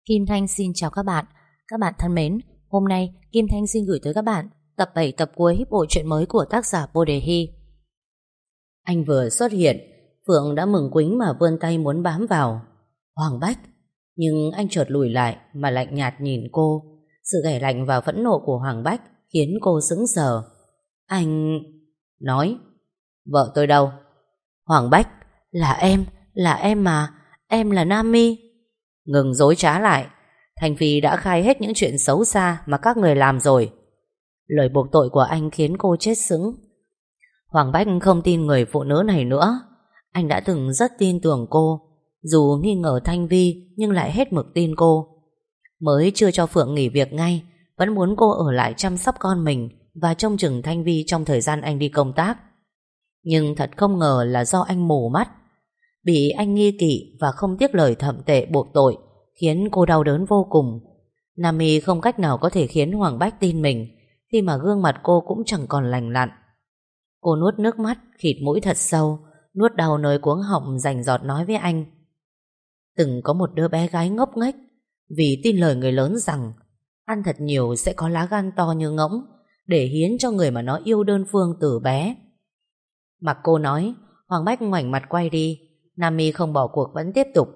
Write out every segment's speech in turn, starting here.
Kim Thanh xin chào các bạn. Các bạn thân mến, hôm nay Kim Thanh xin gửi tới các bạn tập 7 tập cuối bộ truyện mới của tác giả Bồ Đề Hy. Anh vừa xuất hiện, Phượng đã mừng quính mà vươn tay muốn bám vào. Hoàng Bách, nhưng anh chợt lùi lại mà lạnh nhạt nhìn cô. Sự ghẻ lạnh và phẫn nộ của Hoàng Bách khiến cô sững sờ. Anh nói, vợ tôi đâu? Hoàng Bách, là em mà, em là Nami. Ngừng dối trá lại, Thành Phi đã khai hết những chuyện xấu xa mà các người làm rồi. Lời buộc tội của anh khiến cô chết sững. Hoàng Bách không tin người phụ nữ này nữa. Anh đã từng rất tin tưởng cô, dù nghi ngờ Thanh Vi nhưng lại hết mực tin cô. Mới chưa cho Phượng nghỉ việc ngay, vẫn muốn cô ở lại chăm sóc con mình và trông chừng Thanh Vi trong thời gian anh đi công tác. Nhưng thật không ngờ là do anh mù mắt. Bị anh nghi kỵ và không tiếc lời thậm tệ buộc tội khiến cô đau đớn vô cùng. Nami không cách nào có thể khiến Hoàng Bách tin mình khi mà gương mặt cô cũng chẳng còn lành lặn. Cô nuốt nước mắt, khịt mũi thật sâu, nuốt đau nơi cuống họng rành giọt nói với anh. Từng có một đứa bé gái ngốc nghếch vì tin lời người lớn rằng ăn thật nhiều sẽ có lá gan to như ngỗng để hiến cho người mà nó yêu đơn phương từ bé. Mặc cô nói, Hoàng Bách ngoảnh mặt quay đi. Nami không bỏ cuộc vẫn tiếp tục.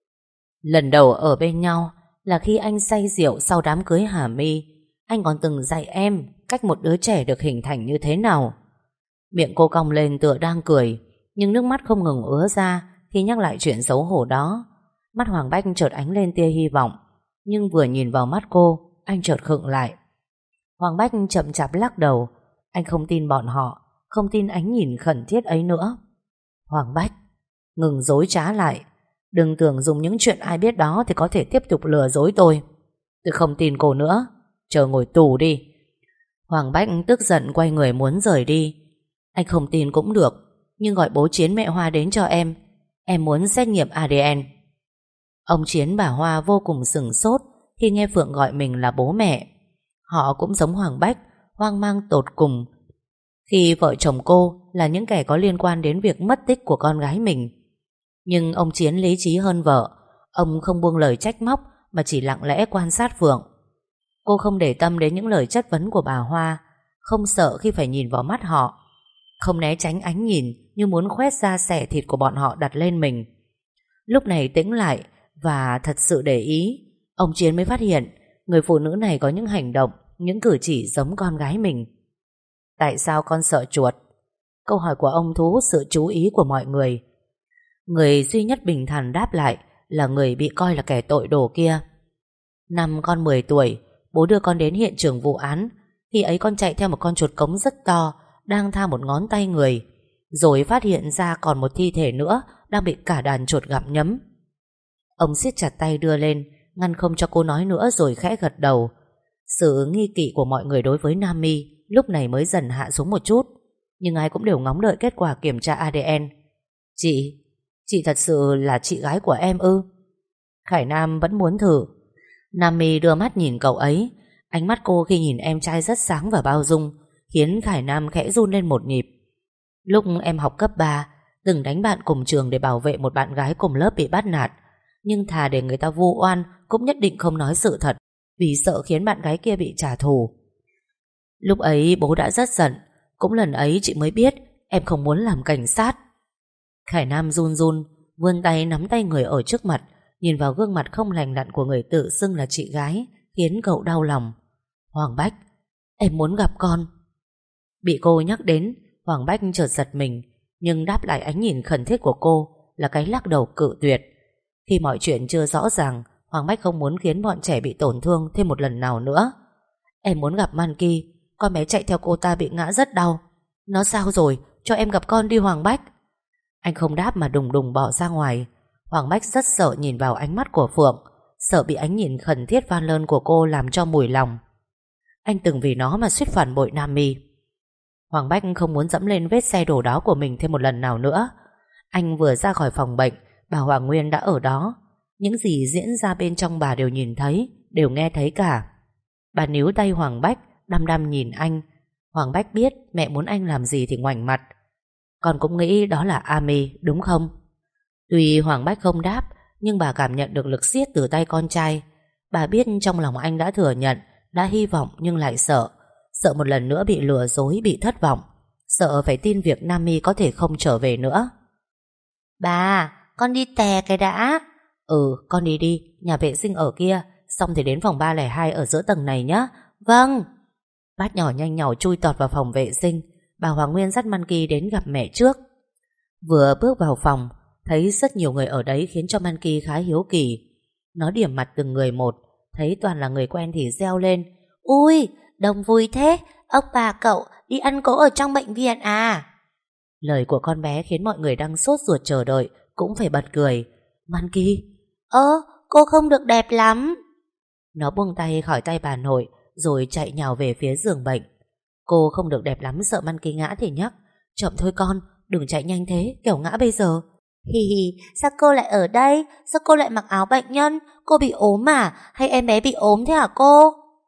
Lần đầu ở bên nhau là khi anh say rượu sau đám cưới Hà My. Anh còn từng dạy em cách một đứa trẻ được hình thành như thế nào. Miệng cô cong lên tựa đang cười, nhưng nước mắt không ngừng ứa ra khi nhắc lại chuyện xấu hổ đó. Mắt Hoàng Bách chợt ánh lên tia hy vọng, nhưng vừa nhìn vào mắt cô, anh chợt khựng lại. Hoàng Bách chậm chạp lắc đầu. Anh không tin bọn họ, không tin ánh nhìn khẩn thiết ấy nữa. Hoàng Bách, ngừng dối trá lại. Đừng tưởng dùng những chuyện ai biết đó thì có thể tiếp tục lừa dối tôi. Tôi không tin cô nữa. Chờ ngồi tù đi. Hoàng Bách tức giận quay người muốn rời đi. Anh không tin cũng được, nhưng gọi bố Chiến mẹ Hoa đến cho em. Em muốn xét nghiệm ADN. Ông Chiến bà Hoa vô cùng sửng sốt khi nghe Phượng gọi mình là bố mẹ. Họ cũng giống Hoàng Bách, hoang mang tột cùng khi vợ chồng cô là những kẻ có liên quan đến việc mất tích của con gái mình. Nhưng ông Chiến lý trí hơn vợ. Ông không buông lời trách móc mà chỉ lặng lẽ quan sát Phượng. Cô không để tâm đến những lời chất vấn của bà Hoa, không sợ khi phải nhìn vào mắt họ, không né tránh ánh nhìn như muốn khoét ra xẻ thịt của bọn họ đặt lên mình. Lúc này tĩnh lại và thật sự để ý, ông Chiến mới phát hiện người phụ nữ này có những hành động, những cử chỉ giống con gái mình. Tại sao con sợ chuột? Câu hỏi của ông thu hút sự chú ý của mọi người. Người duy nhất bình thản đáp lại là người bị coi là kẻ tội đồ kia. Năm con 10 tuổi, bố đưa con đến hiện trường vụ án. Khi ấy con chạy theo một con chuột cống rất to đang tha một ngón tay người, rồi phát hiện ra còn một thi thể nữa đang bị cả đàn chuột gặm nhấm. Ông siết chặt tay đưa lên, ngăn không cho cô nói nữa, rồi khẽ gật đầu. Sự nghi kỵ của mọi người đối với Nami lúc này mới dần hạ xuống một chút, nhưng ai cũng đều ngóng đợi kết quả kiểm tra ADN. Chị thật sự là chị gái của em ư? Khải Nam vẫn muốn thử. Nami đưa mắt nhìn cậu ấy. Ánh mắt cô khi nhìn em trai rất sáng và bao dung, khiến Khải Nam khẽ run lên một nhịp. Lúc em học cấp 3, từng đánh bạn cùng trường để bảo vệ một bạn gái cùng lớp bị bắt nạt. Nhưng thà để người ta vu oan cũng nhất định không nói sự thật, vì sợ khiến bạn gái kia bị trả thù. Lúc ấy bố đã rất giận. Cũng lần ấy chị mới biết em không muốn làm cảnh sát. Khải Nam run run vươn tay nắm tay người ở trước mặt, nhìn vào gương mặt không lành lặn của người tự xưng là chị gái, khiến cậu đau lòng. Hoàng Bách, em muốn gặp con. Bị cô nhắc đến, Hoàng Bách chợt giật mình, nhưng đáp lại ánh nhìn khẩn thiết của cô là cái lắc đầu cự tuyệt. Khi mọi chuyện chưa rõ ràng, Hoàng Bách không muốn khiến bọn trẻ bị tổn thương thêm một lần nào nữa. Em muốn gặp Manki. Con bé chạy theo cô ta bị ngã rất đau. Nó sao rồi? Cho em gặp con đi Hoàng Bách. Anh không đáp mà đùng đùng bỏ ra ngoài. Hoàng Bách rất sợ nhìn vào ánh mắt của Phượng, sợ bị ánh nhìn khẩn thiết van lơn của cô làm cho mùi lòng. Anh từng vì nó mà suýt phản bội Nami. Hoàng Bách không muốn dẫm lên vết xe đổ đó của mình thêm một lần nào nữa. Anh vừa ra khỏi phòng bệnh, bà Hoàng Nguyên đã ở đó. Những gì diễn ra bên trong bà đều nhìn thấy, đều nghe thấy cả. Bà níu tay Hoàng Bách, đăm đăm nhìn anh. Hoàng Bách biết mẹ muốn anh làm gì thì ngoảnh mặt. Con cũng nghĩ đó là Ami đúng không? Tuy Hoàng Bách không đáp, nhưng bà cảm nhận được lực siết từ tay con trai. Bà biết trong lòng anh đã thừa nhận, đã hy vọng nhưng lại sợ. Sợ một lần nữa bị lừa dối, bị thất vọng. Sợ phải tin việc Nam My có thể không trở về nữa. Bà, con đi tè cái đã. Ừ, con đi đi, nhà vệ sinh ở kia, xong thì đến phòng 302 ở giữa tầng này nhé. Vâng. Bát nhỏ nhanh nhỏ chui tọt vào phòng vệ sinh. Bà Hoàng Nguyên dắt Monkey đến gặp mẹ trước. Vừa bước vào phòng, thấy rất nhiều người ở đấy khiến cho Monkey khá hiếu kỳ. Nó điểm mặt từng người một, thấy toàn là người quen thì reo lên. Ui, đông vui thế, ông bà cậu đi ăn cỗ ở trong bệnh viện à? Lời của con bé khiến mọi người đang sốt ruột chờ đợi cũng phải bật cười. Monkey, cô không được đẹp lắm. Nó buông tay khỏi tay bà nội rồi chạy nhào về phía giường bệnh. Cô không được đẹp lắm, sợ Monkey ngã thì nhắc. Chậm thôi con, đừng chạy nhanh thế, kẻo ngã bây giờ. Hì hì, sao cô lại ở đây? Sao cô lại mặc áo bệnh nhân? Cô bị ốm à? Hay em bé bị ốm thế hả cô?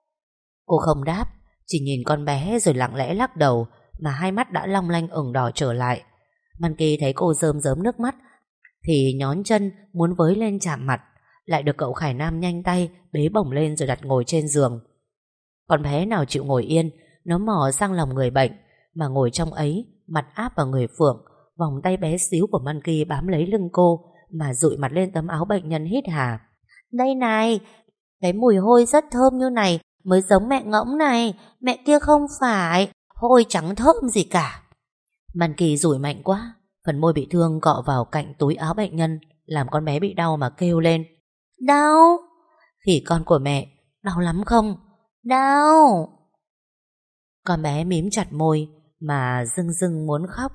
Cô không đáp, chỉ nhìn con bé rồi lặng lẽ lắc đầu, mà hai mắt đã long lanh ửng đỏ trở lại. Monkey thấy cô rơm rớm nước mắt thì nhón chân muốn với lên chạm mặt, lại được cậu Khải Nam nhanh tay bế bổng lên rồi đặt ngồi trên giường. Con bé nào chịu ngồi yên, nó mò sang lòng người bệnh, mà ngồi trong ấy, mặt áp vào người Phượng, vòng tay bé xíu của Monkey bám lấy lưng cô mà dụi mặt lên tấm áo bệnh nhân hít hà. Đây này, cái mùi hôi rất thơm như này mới giống mẹ ngỗng này, mẹ kia không phải, hôi chẳng thơm gì cả. Monkey dụi mạnh quá, phần môi bị thương cọ vào cạnh túi áo bệnh nhân, làm con bé bị đau mà kêu lên. Đau? Khỉ con của mẹ, đau lắm không? Đau. Con bé mím chặt môi mà rưng rưng muốn khóc.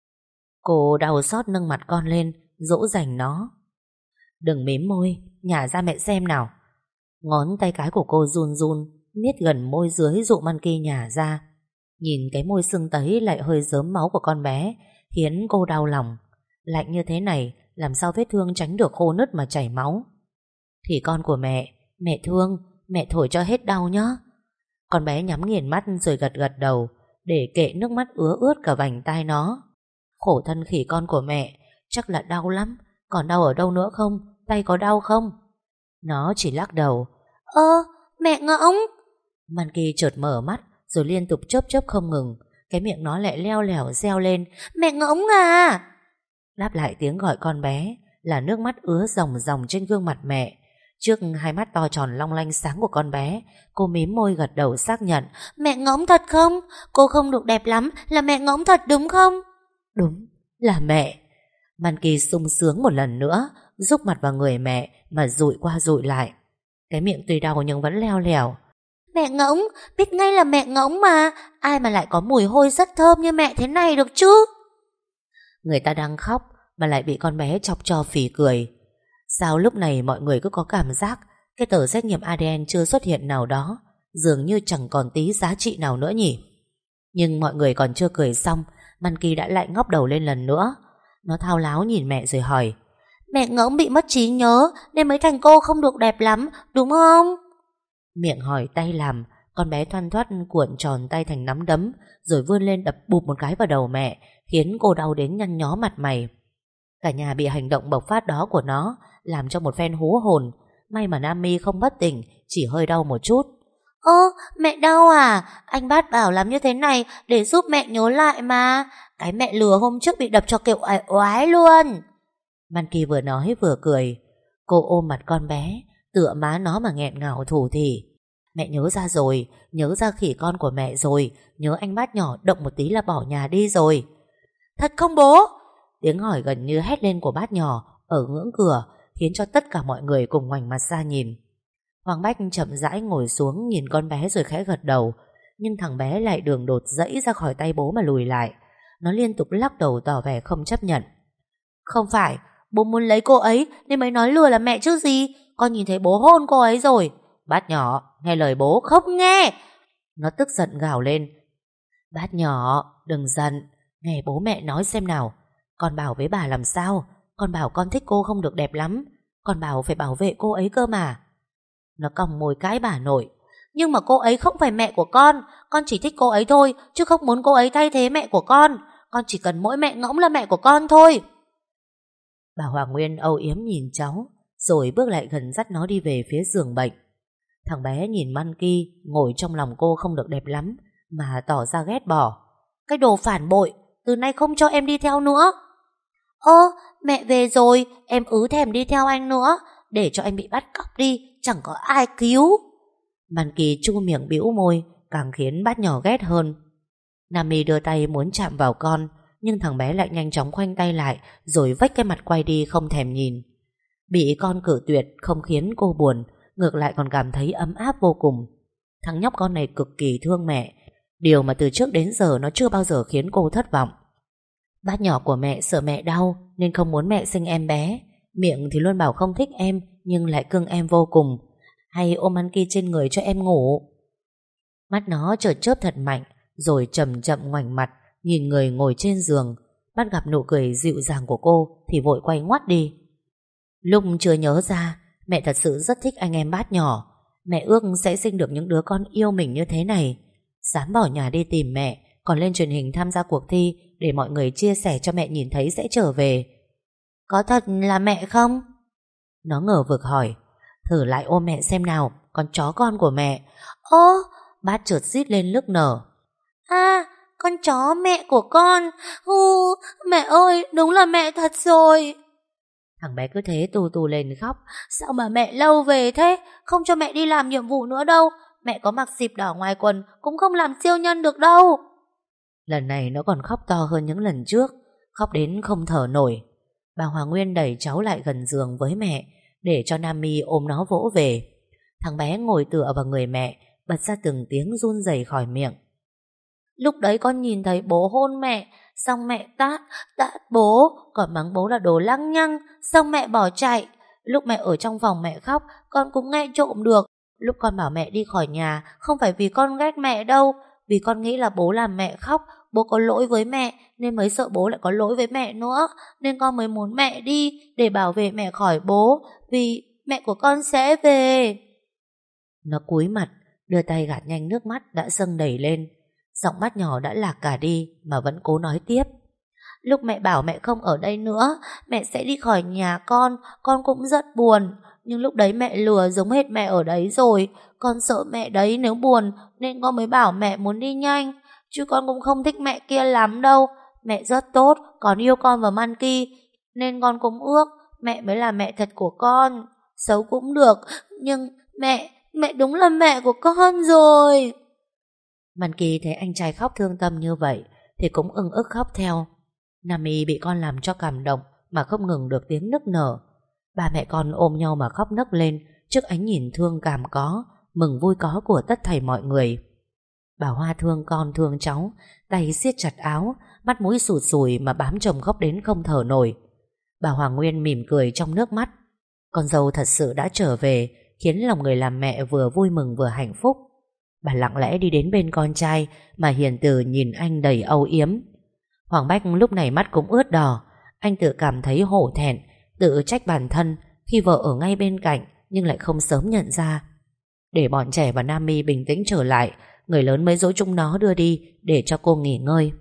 Cô đau xót nâng mặt con lên, dỗ dành nó. Đừng mím môi, nhả ra mẹ xem nào. Ngón tay cái của cô run run, miết gần môi dưới dụ Monkey nhả ra. Nhìn cái môi sưng tấy lại hơi rớm máu của con bé khiến cô đau lòng. Lạnh như thế này, làm sao vết thương tránh được khô nứt mà chảy máu. Thì con của mẹ thương, mẹ thổi cho hết đau nhá. Con bé nhắm nghiền mắt rồi gật gật đầu, để kệ nước mắt ứa ướt cả vành tai nó. Khổ thân khỉ con của mẹ, chắc là đau lắm. Còn đau ở đâu nữa không? Tay có đau không? Nó chỉ lắc đầu. Mẹ ngỗng. Monkey chợt mở mắt rồi liên tục chớp chớp không ngừng. Cái miệng nó lại leo lẻo reo lên. Mẹ ngỗng à. Đáp lại tiếng gọi con bé là nước mắt ứa ròng ròng trên gương mặt mẹ. Trước hai mắt to tròn long lanh sáng của con bé, cô mím môi gật đầu xác nhận. Mẹ ngỗng thật không? Cô không được đẹp lắm, là mẹ ngỗng thật đúng không? Đúng, là mẹ. Monkey sung sướng một lần nữa, rúc mặt vào người mẹ mà dụi qua dụi lại. Cái miệng tuy đau nhưng vẫn leo lẻo. Mẹ ngỗng, biết ngay là mẹ ngỗng mà. Ai mà lại có mùi hôi rất thơm như mẹ thế này được chứ? Người ta đang khóc mà lại bị con bé chọc cho phì cười. Sao lúc này mọi người cứ có cảm giác cái tờ xét nghiệm ADN chưa xuất hiện nào đó dường như chẳng còn tí giá trị nào nữa nhỉ? Nhưng mọi người còn chưa cười xong, Monkey đã lại ngóc đầu lên lần nữa. Nó thao láo nhìn mẹ rồi hỏi. Mẹ ngỗng bị mất trí nhớ nên mới thành cô không được đẹp lắm, đúng không? Miệng hỏi tay làm, con bé thoăn thoắt cuộn tròn tay thành nắm đấm rồi vươn lên đập bụp một cái vào đầu mẹ, khiến cô đau đến nhăn nhó mặt mày. Cả nhà bị hành động bộc phát đó của nó làm cho một phen hú hồn. May mà Nam My không bất tỉnh, chỉ hơi đau một chút. Mẹ đau à? Anh Bát bảo làm như thế này để giúp mẹ nhớ lại mà. Cái mẹ lừa hôm trước bị đập cho kiểu oải oái luôn. Monkey vừa nói vừa cười. Cô ôm mặt con bé, tựa má nó mà nghẹn ngào thủ thỉ. Mẹ nhớ ra rồi, nhớ ra khỉ con của mẹ rồi, nhớ anh Bát nhỏ động một tí là bỏ nhà đi rồi. Thật không bố? Tiếng hỏi gần như hét lên của Bát nhỏ ở ngưỡng cửa khiến cho tất cả mọi người cùng ngoảnh mặt ra nhìn. Hoàng Bách chậm rãi ngồi xuống nhìn con bé rồi khẽ gật đầu, nhưng thằng bé lại đường đột dẫy ra khỏi tay bố mà lùi lại. Nó liên tục lắc đầu tỏ vẻ không chấp nhận. Không phải, bố muốn lấy cô ấy nên mới nói lừa là mẹ chứ gì. Con nhìn thấy bố hôn cô ấy rồi. Bát nhỏ, nghe lời bố không nghe. Nó tức giận gào lên. Bát nhỏ, đừng giận, nghe bố mẹ nói xem nào. Con bảo với bà làm sao? Con bảo con thích cô không được đẹp lắm. Con bảo phải bảo vệ cô ấy cơ mà. Nó cong môi cãi bà nội. Nhưng mà cô ấy không phải mẹ của con chỉ thích cô ấy thôi, chứ không muốn cô ấy thay thế mẹ của con chỉ cần mỗi mẹ ngỗng là mẹ của con thôi. Bà Hoàng Nguyên âu yếm nhìn cháu, rồi bước lại gần dắt nó đi về phía giường bệnh. Thằng bé nhìn Monkey ngồi trong lòng cô không được đẹp lắm mà tỏ ra ghét bỏ. Cái đồ phản bội, từ nay không cho em đi theo nữa. Ơ, mẹ về rồi, em thèm đi theo anh nữa. Để cho anh bị bắt cóc đi, chẳng có ai cứu. Monkey chu miệng bĩu môi, càng khiến bát nhỏ ghét hơn. Nami đưa tay muốn chạm vào con, nhưng thằng bé lại nhanh chóng khoanh tay lại, rồi vách cái mặt quay đi không thèm nhìn. Bị con cự tuyệt không khiến cô buồn, ngược lại còn cảm thấy ấm áp vô cùng. Thằng nhóc con này cực kỳ thương mẹ, điều mà từ trước đến giờ nó chưa bao giờ khiến cô thất vọng. Bác nhỏ của mẹ sợ mẹ đau nên không muốn mẹ sinh em bé. Miệng thì luôn bảo không thích em, nhưng lại cưng em vô cùng. Hay ôm Monkey trên người cho em ngủ. Mắt nó chợt chớp thật mạnh, rồi chậm chậm ngoảnh mặt nhìn người ngồi trên giường. Bắt gặp nụ cười dịu dàng của cô thì vội quay ngoắt đi. Lúc chưa nhớ ra, mẹ thật sự rất thích anh em bát nhỏ. Mẹ ước sẽ sinh được những đứa con yêu mình như thế này. Dám bỏ nhà đi tìm mẹ, còn lên truyền hình tham gia cuộc thi để mọi người chia sẻ cho mẹ nhìn thấy sẽ trở về. Có thật là mẹ không? Nó ngờ vực hỏi. Thử lại ôm mẹ xem nào, con chó con của mẹ. Ô, bát chợt rít lên nức nở. À, con chó mẹ của con. Mẹ ơi, đúng là mẹ thật rồi. Thằng bé cứ thế tù tù lên khóc. Sao mà mẹ lâu về thế? Không cho mẹ đi làm nhiệm vụ nữa đâu. Mẹ có mặc xịp đỏ ngoài quần cũng không làm siêu nhân được đâu. Lần này nó còn khóc to hơn những lần trước, khóc đến không thở nổi. Bà Hoàng Nguyên đẩy cháu lại gần giường với mẹ để cho Nami ôm nó vỗ về. Thằng bé ngồi tựa vào người mẹ, bật ra từng tiếng run rẩy khỏi miệng. Lúc đấy con nhìn thấy bố hôn mẹ, xong mẹ tát bố, còn mắng bố là đồ lăng nhăng, xong mẹ bỏ chạy. Lúc mẹ ở trong phòng mẹ khóc, con cũng nghe trộm được. Lúc con bảo mẹ đi khỏi nhà, không phải vì con ghét mẹ đâu, vì con nghĩ là bố làm mẹ khóc, bố có lỗi với mẹ, nên mới sợ bố lại có lỗi với mẹ nữa, nên con mới muốn mẹ đi, để bảo vệ mẹ khỏi bố, vì mẹ của con sẽ về. Nó cúi mặt, đưa tay gạt nhanh nước mắt đã dâng đầy lên. Giọng bát nhỏ đã lạc cả đi mà vẫn cố nói tiếp. Lúc mẹ bảo mẹ không ở đây nữa, mẹ sẽ đi khỏi nhà con cũng rất buồn. Nhưng lúc đấy mẹ lừa giống hết mẹ ở đấy rồi. Con sợ mẹ đấy nếu buồn, nên con mới bảo mẹ muốn đi nhanh. Chứ con cũng không thích mẹ kia lắm đâu. Mẹ rất tốt, còn yêu con và Monkey, nên con cũng ước mẹ mới là mẹ thật của con. Xấu cũng được, nhưng mẹ đúng là mẹ của con rồi. Monkey thấy anh trai khóc thương tâm như vậy thì cũng ưng ức khóc theo. Nami bị con làm cho cảm động mà không ngừng được tiếng nức nở. Ba mẹ con ôm nhau mà khóc nấc lên trước ánh nhìn thương cảm có, mừng vui có của tất thảy mọi người. Bà Hoa thương con thương cháu, tay siết chặt áo, mắt mũi sụt sùi mà bám chồng khóc đến không thở nổi. Bà Hoàng Nguyên mỉm cười trong nước mắt. Con dâu thật sự đã trở về, khiến lòng người làm mẹ vừa vui mừng vừa hạnh phúc. Bà lặng lẽ đi đến bên con trai mà hiền từ nhìn anh đầy âu yếm. Hoàng Bách lúc này mắt cũng ướt đỏ. Anh tự cảm thấy hổ thẹn, tự trách bản thân khi vợ ở ngay bên cạnh nhưng lại không sớm nhận ra. Để bọn trẻ và Nami bình tĩnh trở lại, người lớn mới dỗ chúng nó đưa đi để cho cô nghỉ ngơi.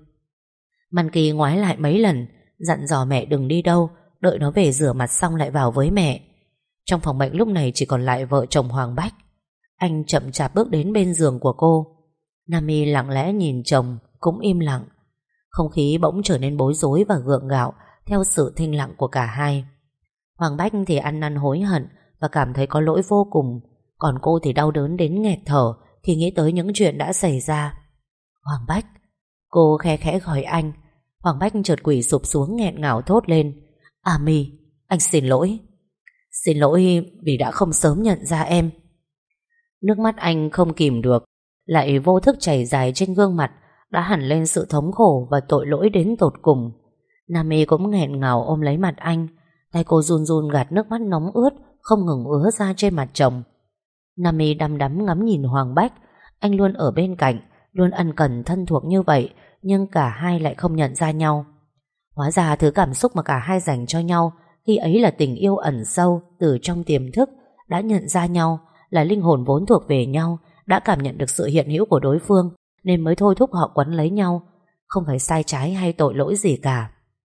Monkey ngoái lại mấy lần, dặn dò mẹ đừng đi đâu, đợi nó về rửa mặt xong lại vào với mẹ. Trong phòng bệnh lúc này chỉ còn lại vợ chồng Hoàng Bách. Anh chậm chạp bước đến bên giường của cô. Nami lặng lẽ nhìn chồng, cũng im lặng. Không khí bỗng trở nên bối rối và gượng gạo theo sự thinh lặng của cả hai. Hoàng Bách thì ăn năn hối hận và cảm thấy có lỗi vô cùng, còn cô thì đau đớn đến nghẹt thở khi nghĩ tới những chuyện đã xảy ra. Hoàng Bách, cô khe khẽ gọi anh. Hoàng Bách chợt quỳ sụp xuống nghẹn ngào thốt lên. My, anh xin lỗi. Xin lỗi vì đã không sớm nhận ra em. Nước mắt anh không kìm được, lại vô thức chảy dài trên gương mặt, đã hẳn lên sự thống khổ và tội lỗi đến tột cùng. Nami cũng nghẹn ngào ôm lấy mặt anh, tay cô run run gạt nước mắt nóng ướt không ngừng ứa ra trên mặt chồng. Nami đăm đắm ngắm nhìn Hoàng Bách. Anh luôn ở bên cạnh, luôn ân cần thân thuộc như vậy, nhưng cả hai lại không nhận ra nhau. Hóa ra thứ cảm xúc mà cả hai dành cho nhau khi ấy là tình yêu ẩn sâu từ trong tiềm thức, đã nhận ra nhau, là linh hồn vốn thuộc về nhau, đã cảm nhận được sự hiện hữu của đối phương nên mới thôi thúc họ quấn lấy nhau, không phải sai trái hay tội lỗi gì cả.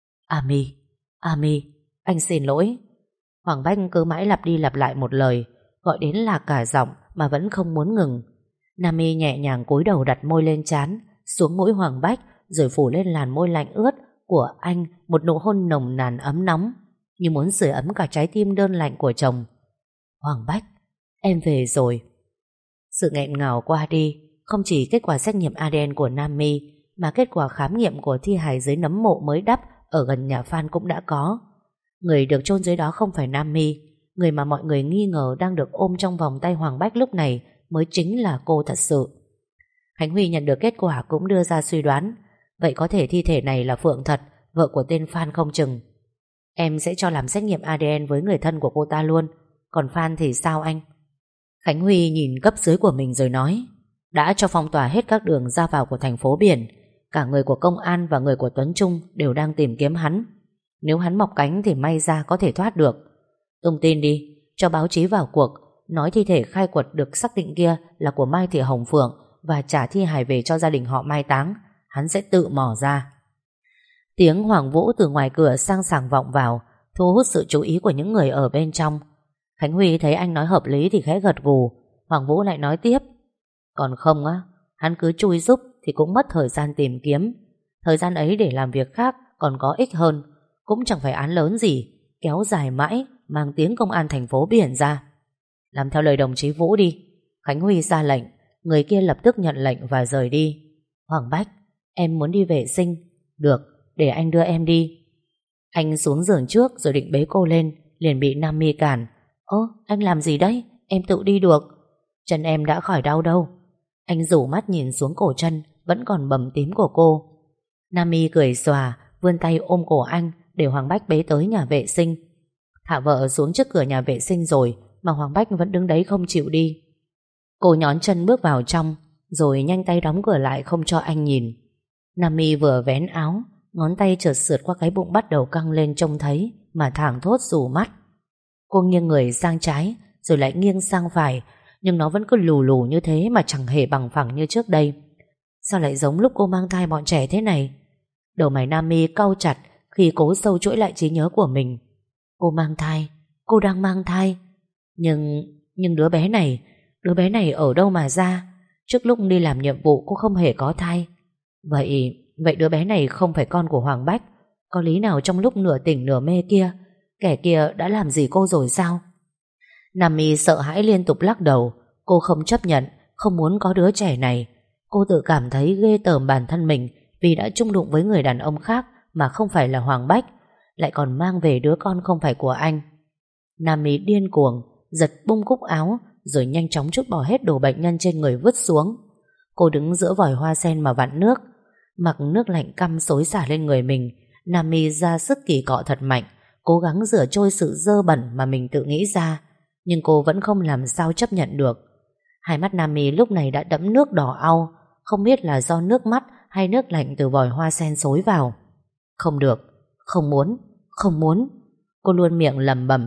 My, anh xin lỗi. Hoàng Bách cứ mãi lặp đi lặp lại một lời, gọi đến lạc cả giọng mà vẫn không muốn ngừng. Nami nhẹ nhàng cúi đầu đặt môi lên trán, xuống mũi Hoàng Bách, rồi phủ lên làn môi lạnh ướt của anh một nụ hôn nồng nàn ấm nóng, như muốn sưởi ấm cả trái tim đơn lạnh của chồng. Hoàng Bách, em về rồi. Sự nghẹn ngào qua đi, không chỉ kết quả xét nghiệm ADN của Nami, mà kết quả khám nghiệm của thi hài dưới nấm mộ mới đắp ở gần nhà Phan cũng đã có. Người được chôn dưới đó không phải Nami, người mà mọi người nghi ngờ đang được ôm trong vòng tay Hoàng Bách lúc này mới chính là cô thật sự. Khánh Huy nhận được kết quả cũng đưa ra suy đoán, vậy có thể thi thể này là Phượng thật, vợ của tên Phan không chừng. Em sẽ cho làm xét nghiệm ADN với người thân của cô ta luôn. Còn Phan thì sao anh? Khánh Huy nhìn cấp dưới của mình rồi nói, đã cho phong tỏa hết các đường ra vào của thành phố biển. Cả người của công an và người của Tuấn Trung đều đang tìm kiếm hắn. Nếu hắn mọc cánh thì may ra có thể thoát được. Tung tin đi, cho báo chí vào cuộc, nói thi thể khai quật được xác định kia là của Mai Thị Hồng Phượng và trả thi hài về cho gia đình họ mai táng. Hắn sẽ tự mò ra. Tiếng Hoàng Vũ từ ngoài cửa sang sảng vọng vào, thu hút sự chú ý của những người ở bên trong. Khánh Huy thấy anh nói hợp lý thì khẽ gật gù. Hoàng Vũ lại nói tiếp, còn không á, hắn cứ chui giúp thì cũng mất thời gian tìm kiếm. Thời gian ấy để làm việc khác còn có ích hơn. Cũng chẳng phải án lớn gì, kéo dài mãi, mang tiếng công an thành phố biển ra. Làm theo lời đồng chí Vũ đi. Khánh Huy ra lệnh, người kia lập tức nhận lệnh và rời đi. Hoàng Bách, em muốn đi vệ sinh. Được, để anh đưa em đi. Anh xuống giường trước rồi định bế cô lên, liền bị Nami cản. Ơ, anh làm gì đấy? Em tự đi được. Chân em đã khỏi đau đâu. Anh rủ mắt nhìn xuống cổ chân vẫn còn bầm tím của cô. Nami cười xòa, vươn tay ôm cổ anh để Hoàng Bách bế tới nhà vệ sinh. Thả vợ xuống trước cửa nhà vệ sinh rồi mà Hoàng Bách vẫn đứng đấy không chịu đi. Cô nhón chân bước vào trong, rồi nhanh tay đóng cửa lại không cho anh nhìn. Nami vừa vén áo, ngón tay chợt sượt qua cái bụng bắt đầu căng lên trông thấy mà thảng thốt rủ mắt. Cô nghiêng người sang trái rồi lại nghiêng sang phải, nhưng nó vẫn cứ lù lù như thế mà chẳng hề bằng phẳng như trước đây. Sao lại giống lúc cô mang thai bọn trẻ thế này? Đầu mày Nami cau chặt khi cố sâu chuỗi lại trí nhớ của mình. Cô mang thai, cô đang mang thai. Nhưng đứa bé này ở đâu mà ra? Trước lúc đi làm nhiệm vụ cô không hề có thai. Vậy đứa bé này không phải con của Hoàng Bách. Có lý nào trong lúc nửa tỉnh nửa mê kia, kẻ kia đã làm gì cô rồi sao? Nami sợ hãi liên tục lắc đầu. Cô không chấp nhận, không muốn có đứa trẻ này. Cô tự cảm thấy ghê tởm bản thân mình vì đã chung đụng với người đàn ông khác mà không phải là Hoàng Bách, lại còn mang về đứa con không phải của anh. Nami điên cuồng, giật bung cúc áo rồi nhanh chóng trút bỏ hết đồ bệnh nhân trên người vứt xuống. Cô đứng giữa vòi hoa sen mà vặn nước, mặc nước lạnh căm xối xả lên người mình. Nami ra sức kỳ cọ thật mạnh, cố gắng rửa trôi sự dơ bẩn mà mình tự nghĩ ra, nhưng cô vẫn không làm sao chấp nhận được. Hai mắt Nami lúc này đã đẫm nước đỏ au, không biết là do nước mắt hay nước lạnh từ vòi hoa sen xối vào. Không được, không muốn. Cô luôn miệng lẩm bẩm.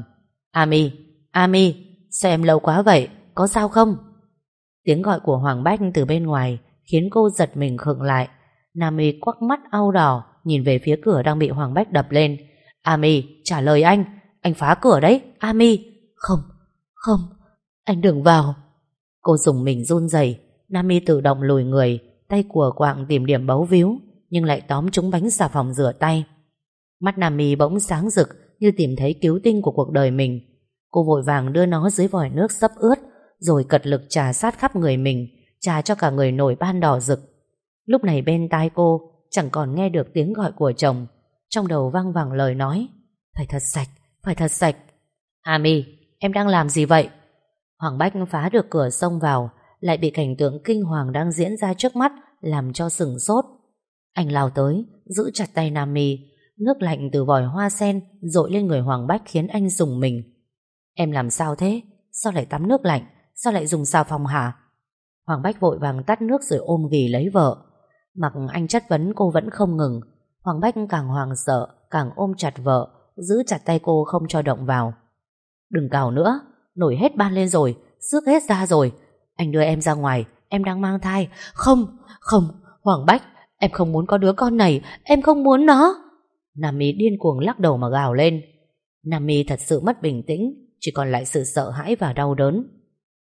Ami, sao em lâu quá vậy, có sao không? Tiếng gọi của Hoàng Bách từ bên ngoài khiến cô giật mình khựng lại. Nami quắc mắt au đỏ nhìn về phía cửa đang bị Hoàng Bách đập lên. Ami, trả lời anh phá cửa đấy, Ami. Không, anh đừng vào. Cô dùng mình run rẩy. Nami tự động lùi người, tay của quạng tìm điểm bấu víu, nhưng lại tóm trúng bánh xà phòng rửa tay. Mắt Nami bỗng sáng rực như tìm thấy cứu tinh của cuộc đời mình. Cô vội vàng đưa nó dưới vòi nước sắp ướt, rồi cật lực chà sát khắp người mình, chà cho cả người nổi ban đỏ rực. Lúc này bên tai cô chẳng còn nghe được tiếng gọi của chồng, trong đầu vang vẳng lời nói: phải thật sạch. Ami, em đang làm gì vậy? Hoàng Bách phá được cửa xông vào, lại bị cảnh tượng kinh hoàng đang diễn ra trước mắt làm cho sửng sốt. Anh lao tới, giữ chặt tay Nami. Nước lạnh từ vòi hoa sen dội lên người Hoàng Bách khiến anh rùng mình. Em làm sao thế? Sao lại tắm nước lạnh? Sao lại dùng xà phòng hả? Hoàng Bách vội vàng tắt nước rồi ôm ghì lấy vợ. Mặc anh chất vấn cô vẫn không ngừng. Hoàng Bách càng hoảng sợ, càng ôm chặt vợ, giữ chặt tay cô không cho động vào. Đừng cào nữa, nổi hết ban lên rồi, xước hết da rồi. Anh đưa em ra ngoài, em đang mang thai. Không, Hoàng Bách, em không muốn có đứa con này, em không muốn nó. Nami điên cuồng lắc đầu mà gào lên. Nami thật sự mất bình tĩnh, chỉ còn lại sự sợ hãi và đau đớn.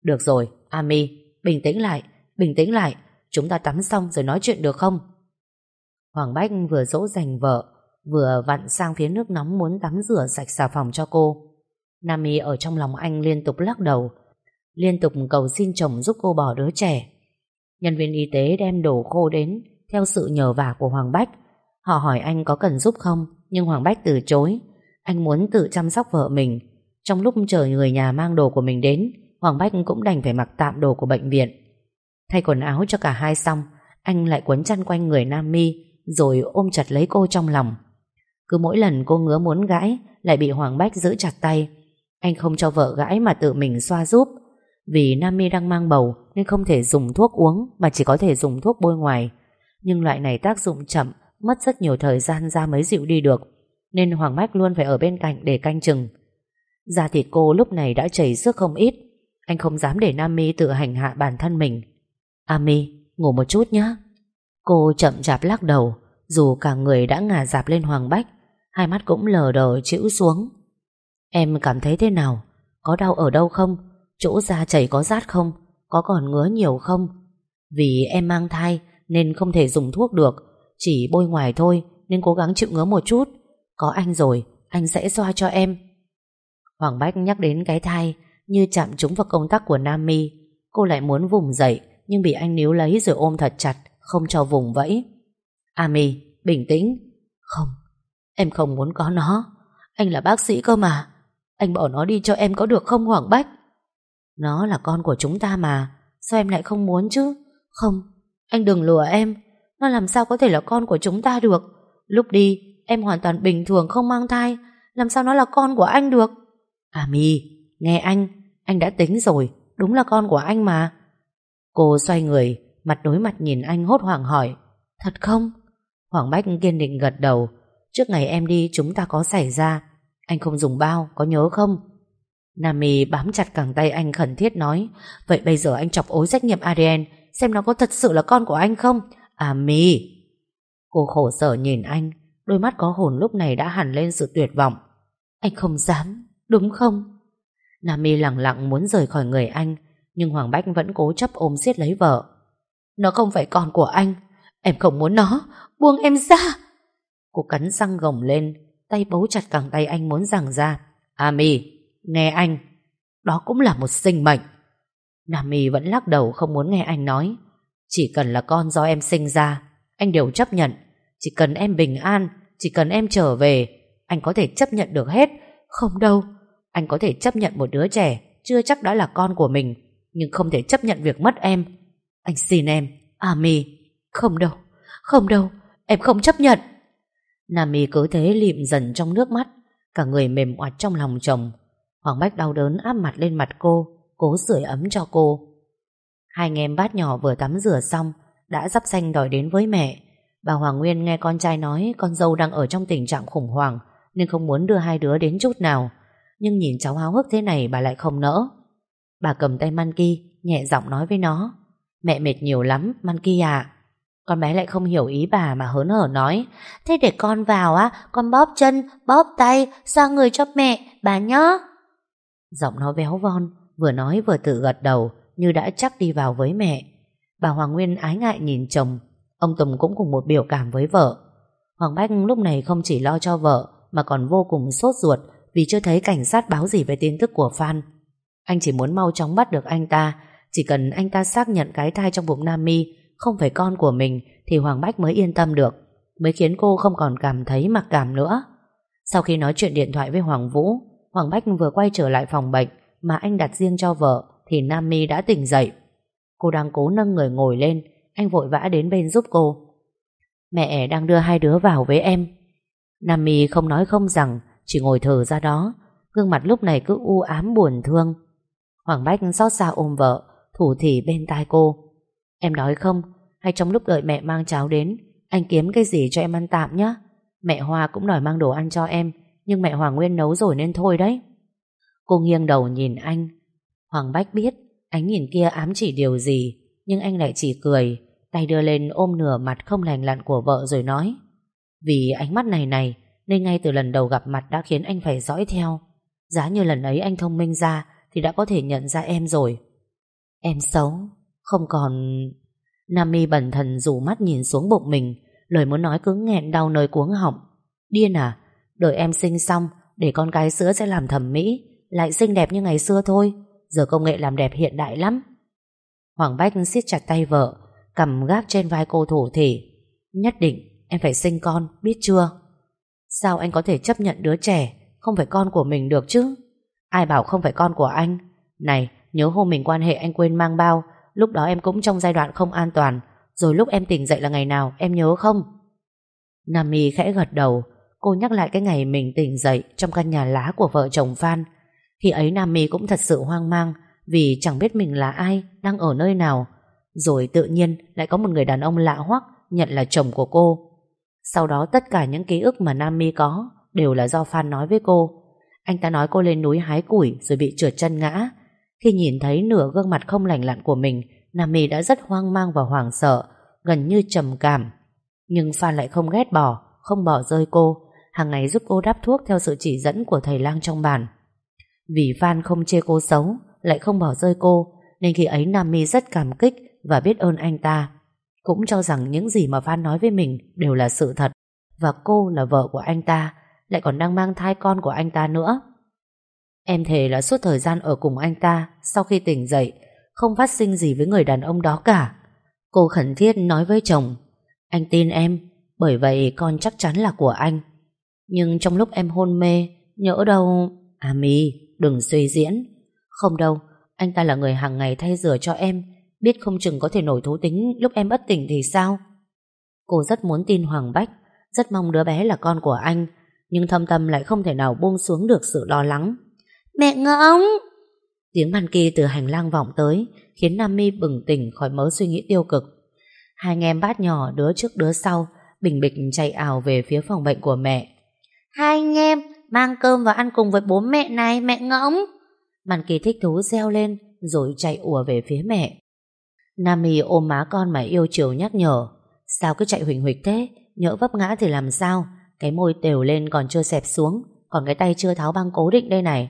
Được rồi, Ami, bình tĩnh lại, bình tĩnh lại. Chúng ta tắm xong rồi nói chuyện được không? Hoàng Bách vừa dỗ dành vợ, vừa vặn sang phía nước nóng muốn tắm rửa sạch xà phòng cho cô. Nami ở trong lòng anh liên tục lắc đầu, liên tục cầu xin chồng giúp cô bỏ đứa trẻ. Nhân viên y tế đem đồ khô đến theo sự nhờ vả của Hoàng Bách. Họ hỏi anh có cần giúp không, nhưng Hoàng Bách từ chối. Anh muốn tự chăm sóc vợ mình. Trong lúc chờ người nhà mang đồ của mình đến, Hoàng Bách cũng đành phải mặc tạm đồ của bệnh viện. Thay quần áo cho cả hai xong, anh lại quấn chăn quanh người Nami rồi ôm chặt lấy cô trong lòng. Cứ mỗi lần cô ngứa muốn gãi lại bị Hoàng Bách giữ chặt tay. Anh không cho vợ gãi mà tự mình xoa giúp. Vì Nami đang mang bầu nên không thể dùng thuốc uống mà chỉ có thể dùng thuốc bôi ngoài. Nhưng loại này tác dụng chậm, mất rất nhiều thời gian da mới dịu đi được, nên Hoàng Bách luôn phải ở bên cạnh để canh chừng. Da thịt cô lúc này đã chảy xước không ít. Anh không dám để Nami tự hành hạ bản thân mình. Ami, ngủ một chút nhé. Cô chậm chạp lắc đầu, dù cả người đã ngả dạp lên Hoàng Bách, hai mắt cũng lờ đờ chĩu xuống. Em cảm thấy thế nào? Có đau ở đâu không? Chỗ da chảy có rát không? Có còn ngứa nhiều không? Vì em mang thai nên không thể dùng thuốc được, chỉ bôi ngoài thôi, nên cố gắng chịu ngứa một chút. Có anh rồi, anh sẽ xoa cho em. Hoàng Bách nhắc đến cái thai như chạm trúng vào công tắc của Nami. Cô lại muốn vùng dậy, nhưng bị anh níu lấy rồi ôm thật chặt, không cho vùng vẫy. Ami, bình tĩnh. Không, em không muốn có nó. Anh là bác sĩ cơ mà. Anh bỏ nó đi cho em có được không Hoàng Bách? Nó là con của chúng ta mà, sao em lại không muốn chứ? Không, anh đừng lừa em. Nó làm sao có thể là con của chúng ta được? Lúc đi em hoàn toàn bình thường không mang thai, làm sao nó là con của anh được? Ami, nghe anh đã tính rồi, đúng là con của anh mà. Cô xoay người, mặt đối mặt nhìn anh hốt hoảng hỏi, thật không? Hoàng Bách kiên định gật đầu. Trước ngày em đi chúng ta có xảy ra, anh không dùng bao, có nhớ không? Nami bám chặt cẳng tay anh khẩn thiết nói, vậy bây giờ anh chọc ối xét nghiệm ADN xem nó có thật sự là con của anh không? Ami. Cô khổ sở nhìn anh, đôi mắt có hồn lúc này đã hẳn lên sự tuyệt vọng. Anh không dám, đúng không? Nami lẳng lặng muốn rời khỏi người anh, nhưng Hoàng Bách vẫn cố chấp ôm siết lấy vợ. Nó không phải con của anh, em không muốn nó, buông em ra. Cô cắn răng gồng lên, tay bấu chặt cẳng tay anh muốn giằng ra. Ami, nghe anh, đó cũng là một sinh mệnh. Nami vẫn lắc đầu không muốn nghe anh nói. Chỉ cần là con do em sinh ra, anh đều chấp nhận. Chỉ cần em bình an, chỉ cần em trở về, anh có thể chấp nhận được hết. Không đâu, anh có thể chấp nhận một đứa trẻ chưa chắc đã là con của mình, nhưng không thể chấp nhận việc mất em. Anh xin em, Ami. Không đâu, em không chấp nhận. Nami cứ thế lịm dần trong nước mắt, cả người mềm oặt trong lòng chồng. Hoàng Bách đau đớn áp mặt lên mặt cô, cố sưởi ấm cho cô. Hai anh em bát nhỏ vừa tắm rửa xong đã sắp sanh đòi đến với mẹ. Bà Hoàng Nguyên nghe con trai nói con dâu đang ở trong tình trạng khủng hoảng nên không muốn đưa hai đứa đến chút nào. Nhưng nhìn cháu háo hức thế này bà lại không nỡ. Bà cầm tay Manki, nhẹ giọng nói với nó, mẹ mệt nhiều lắm Manki à. Con bé lại không hiểu ý bà mà hớn hở nói, thế để con vào á, con bóp chân, bóp tay, xoa người cho mẹ, bà nhớ. Giọng nó véo von, vừa nói vừa tự gật đầu như đã chắc đi vào với mẹ. Bà Hoàng Nguyên ái ngại nhìn chồng. Ông Tùng cũng cùng một biểu cảm với vợ. Hoàng Bách lúc này không chỉ lo cho vợ mà còn vô cùng sốt ruột vì chưa thấy cảnh sát báo gì về tin tức của Phan. Anh chỉ muốn mau chóng bắt được anh ta. Chỉ cần anh ta xác nhận cái thai trong bụng Nami không phải con của mình thì Hoàng Bách mới yên tâm được, mới khiến cô không còn cảm thấy mặc cảm nữa. Sau khi nói chuyện điện thoại với Hoàng Vũ, Hoàng Bách vừa quay trở lại phòng bệnh mà anh đặt riêng cho vợ thì Nami đã tỉnh dậy. Cô đang cố nâng người ngồi lên, anh vội vã đến bên giúp cô. Mẹ đang đưa hai đứa vào với em. Nami không nói không rằng, chỉ ngồi thở ra đó, gương mặt lúc này cứ u ám buồn thương. Hoàng Bách xót xa ôm vợ, thủ thỉ bên tai cô. Em đói không? Hay trong lúc đợi mẹ mang cháo đến, anh kiếm cái gì cho em ăn tạm nhé. Mẹ Hoa cũng đòi mang đồ ăn cho em, nhưng mẹ Hoàng Nguyên nấu rồi nên thôi đấy. Cô nghiêng đầu nhìn anh. Hoàng Bách biết ánh nhìn kia ám chỉ điều gì, nhưng anh lại chỉ cười, tay đưa lên ôm nửa mặt không lành lặn của vợ rồi nói, vì ánh mắt này nên ngay từ lần đầu gặp mặt đã khiến anh phải dõi theo. Giá như lần ấy anh thông minh ra thì đã có thể nhận ra em rồi. Em xấu, không còn... Nami bần thần rủ mắt nhìn xuống bụng mình, lời muốn nói cứ nghẹn đau nơi cuống họng. Điên à? Đợi em sinh xong, để con cái sữa sẽ làm thẩm mỹ, lại xinh đẹp như ngày xưa thôi. Giờ công nghệ làm đẹp hiện đại lắm. Hoàng Bách siết chặt tay vợ, cầm gác trên vai cô thủ thỉ. Nhất định em phải sinh con, biết chưa? Sao anh có thể chấp nhận đứa trẻ không phải con của mình được chứ? Ai bảo không phải con của anh? Này, nhớ hôm mình quan hệ anh quên mang bao, lúc đó em cũng trong giai đoạn không an toàn. Rồi lúc em tỉnh dậy là ngày nào, em nhớ không? Nami khẽ gật đầu. Cô nhắc lại cái ngày mình tỉnh dậy trong căn nhà lá của vợ chồng Phan. Khi ấy Nami cũng thật sự hoang mang, vì chẳng biết mình là ai, đang ở nơi nào. Rồi tự nhiên lại có một người đàn ông lạ hoắc nhận là chồng của cô. Sau đó tất cả những ký ức mà Nami có đều là do Phan nói với cô. Anh ta nói cô lên núi hái củi rồi bị trượt chân ngã. Khi nhìn thấy nửa gương mặt không lành lặn của mình, Nami đã rất hoang mang và hoảng sợ, gần như trầm cảm. Nhưng Phan lại không ghét bỏ, không bỏ rơi cô, hàng ngày giúp cô đắp thuốc theo sự chỉ dẫn của thầy lang trong bản. Vì Phan không chê cô xấu, lại không bỏ rơi cô, nên khi ấy Nami rất cảm kích và biết ơn anh ta. Cũng cho rằng những gì mà Phan nói với mình đều là sự thật, và cô là vợ của anh ta, lại còn đang mang thai con của anh ta nữa. Em thề là suốt thời gian ở cùng anh ta, sau khi tỉnh dậy, không phát sinh gì với người đàn ông đó cả. Cô khẩn thiết nói với chồng, anh tin em, bởi vậy con chắc chắn là của anh. Nhưng trong lúc em hôn mê, nhỡ đâu... À My, đừng suy diễn. Không đâu, anh ta là người hàng ngày thay rửa cho em, biết không chừng có thể nổi thú tính lúc em bất tỉnh thì sao? Cô rất muốn tin Hoàng Bách, rất mong đứa bé là con của anh, nhưng thâm tâm lại không thể nào buông xuống được sự lo lắng. Mẹ ngỗng! Tiếng Monkey từ hành lang vọng tới, khiến Nami bừng tỉnh khỏi mớ suy nghĩ tiêu cực. Hai anh em bát nhỏ đứa trước đứa sau, bình bịch chạy ào về phía phòng bệnh của mẹ. Hai anh em mang cơm vào ăn cùng với bố mẹ này, mẹ ngỗng! Monkey thích thú reo lên rồi chạy ùa về phía mẹ. Nami ôm má con mà yêu chiều nhắc nhở. Sao cứ chạy huỳnh huỳnh thế? Nhỡ vấp ngã thì làm sao? Cái môi tều lên còn chưa xẹp xuống, còn cái tay chưa tháo băng cố định đây này.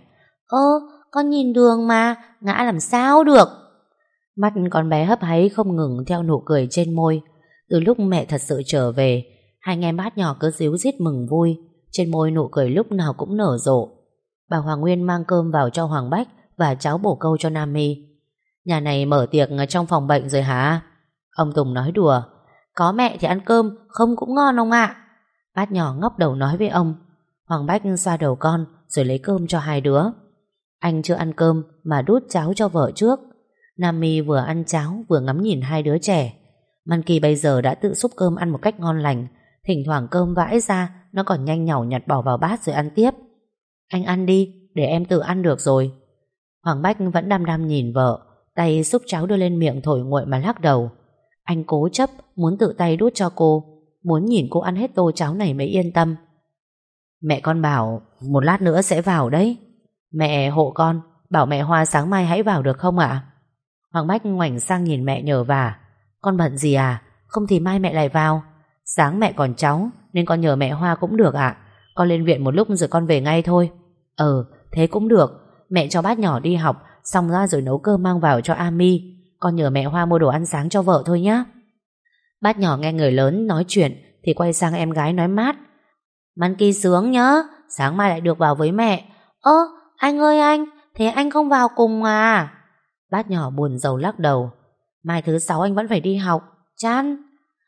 Con nhìn đường mà, ngã làm sao được? Mắt con bé hấp háy không ngừng theo nụ cười trên môi. Từ lúc mẹ thật sự trở về, hai anh em bát nhỏ cứ ríu rít mừng vui, trên môi nụ cười lúc nào cũng nở rộ. Bà Hoàng Nguyên mang cơm vào cho Hoàng Bách và cháo bổ câu cho Nami. Nhà này mở tiệc trong phòng bệnh rồi hả? Ông Tùng nói đùa. Có mẹ thì ăn cơm, không cũng ngon ông ạ. Bát nhỏ ngóc đầu nói với ông. Hoàng Bách xoa đầu con rồi lấy cơm cho hai đứa. Anh chưa ăn cơm mà đút cháo cho vợ trước. Nami vừa ăn cháo vừa ngắm nhìn hai đứa trẻ. Monkey bây giờ đã tự xúc cơm ăn một cách ngon lành. Thỉnh thoảng cơm vãi ra, nó còn nhanh nhảu nhặt bỏ vào bát rồi ăn tiếp. Anh ăn đi, để em tự ăn được rồi. Hoàng Bách vẫn đăm đăm nhìn vợ, tay xúc cháo đưa lên miệng thổi nguội mà lắc đầu. Anh cố chấp muốn tự tay đút cho cô, muốn nhìn cô ăn hết tô cháo này mới yên tâm. Mẹ con bảo một lát nữa sẽ vào đấy. Mẹ hộ con, bảo mẹ Hoa sáng mai hãy vào được không ạ? Hoàng Bách ngoảnh sang nhìn mẹ nhờ vả. Con bận gì à? Không thì mai mẹ lại vào. Sáng mẹ còn cháu nên con nhờ mẹ Hoa cũng được ạ. Con lên viện một lúc rồi con về ngay thôi. Thế cũng được. Mẹ cho bác nhỏ đi học xong ra rồi nấu cơm mang vào cho Ami. Con nhờ mẹ Hoa mua đồ ăn sáng cho vợ thôi nhé. Bác nhỏ nghe người lớn nói chuyện thì quay sang em gái nói mát. Monkey sướng nhớ, sáng mai lại được vào với mẹ. Anh ơi anh, thế anh không vào cùng à? Bác nhỏ buồn rầu lắc đầu. Mai thứ 6 anh vẫn phải đi học, chán.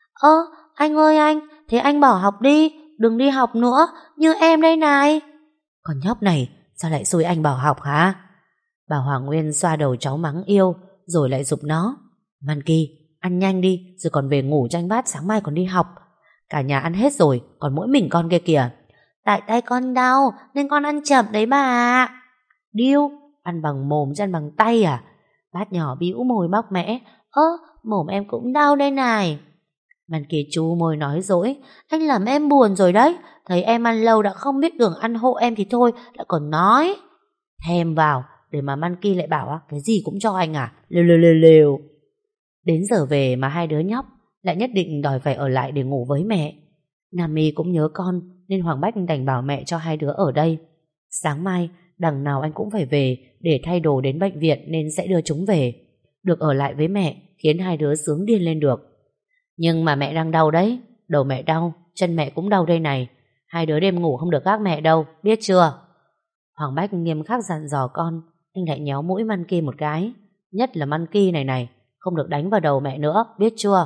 Anh ơi anh, thế anh bỏ học đi, đừng đi học nữa, như em đây này. Con nhóc này, sao lại xui anh bỏ học hả? Bà Hoàng Nguyên xoa đầu cháu mắng yêu, rồi lại giục nó. Monkey, ăn nhanh đi, rồi còn về ngủ cho anh Bát sáng mai còn đi học. Cả nhà ăn hết rồi, còn mỗi mình con kia kìa. Tại tay con đau, nên con ăn chậm đấy bà. Điêu, ăn bằng mồm chứ ăn bằng tay à? Bát nhỏ bĩu môi bóc mẽ. Mồm em cũng đau đây này. Monkey chú môi nói dỗi. Anh làm em buồn rồi đấy. Thấy em ăn lâu đã không biết đường ăn hộ em thì thôi, lại còn nói. Thèm vào, để mà Monkey lại bảo cái gì cũng cho anh à? Lêu. Đến giờ về mà hai đứa nhóc lại nhất định đòi phải ở lại để ngủ với mẹ. Nami cũng nhớ con nên Hoàng Bách đành bảo mẹ cho hai đứa ở đây. Sáng mai đằng nào anh cũng phải về để thay đồ đến bệnh viện nên sẽ đưa chúng về. được ở lại với mẹ khiến hai đứa sướng điên lên được. Nhưng mà mẹ đang đau đấy, đầu mẹ đau, chân mẹ cũng đau đây này. Hai đứa đêm ngủ không được gác mẹ đâu, biết chưa? Hoàng Bách nghiêm khắc dặn dò con. Anh lại nhéo mũi Monkey một cái. Nhất là Monkey này, không được đánh vào đầu mẹ nữa, biết chưa?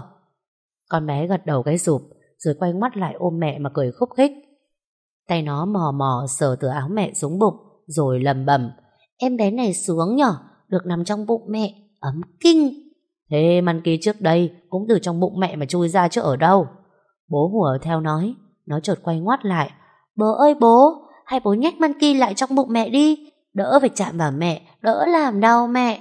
Con bé gật đầu cái rụp, rồi quay mắt lại ôm mẹ mà cười khúc khích. Tay nó mò mò sờ từ áo mẹ xuống bụng, rồi lầm bầm: em bé này sướng nhở, được nằm trong bụng mẹ, ấm kinh. Thế Monkey trước đây cũng từ trong bụng mẹ mà chui ra chứ ở đâu. Bố hùa theo nói. Nó chợt quay ngoắt lại: bố ơi bố, hay bố nhét Monkey lại trong bụng mẹ đi, đỡ phải chạm vào mẹ, đỡ làm đau mẹ.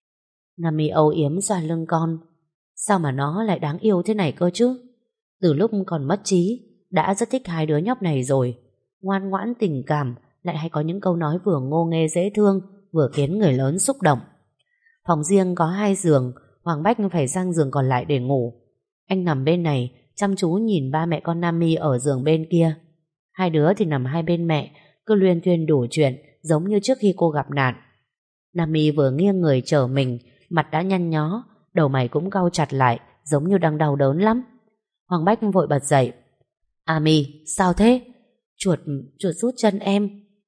Nami âu yếm xoa lưng con. Sao mà nó lại đáng yêu thế này cơ chứ? Từ lúc còn mất trí đã rất thích hai đứa nhóc này rồi. Ngoan ngoãn tình cảm, lại hay có những câu nói vừa ngô nghê dễ thương, vừa khiến người lớn xúc động. Phòng riêng có 2 giường, Hoàng Bách phải sang giường còn lại để ngủ. Anh nằm bên này chăm chú nhìn ba mẹ con Nami ở giường bên kia. Hai đứa thì nằm hai bên mẹ, cứ luyên thuyên đủ chuyện giống như trước khi cô gặp nạn. Nami vừa nghiêng người trở mình, mặt đã nhăn nhó, đầu mày cũng cau chặt lại, giống như đang đau đớn lắm. Hoàng Bách vội bật dậy: Ami, sao thế? Chuột rút chân em.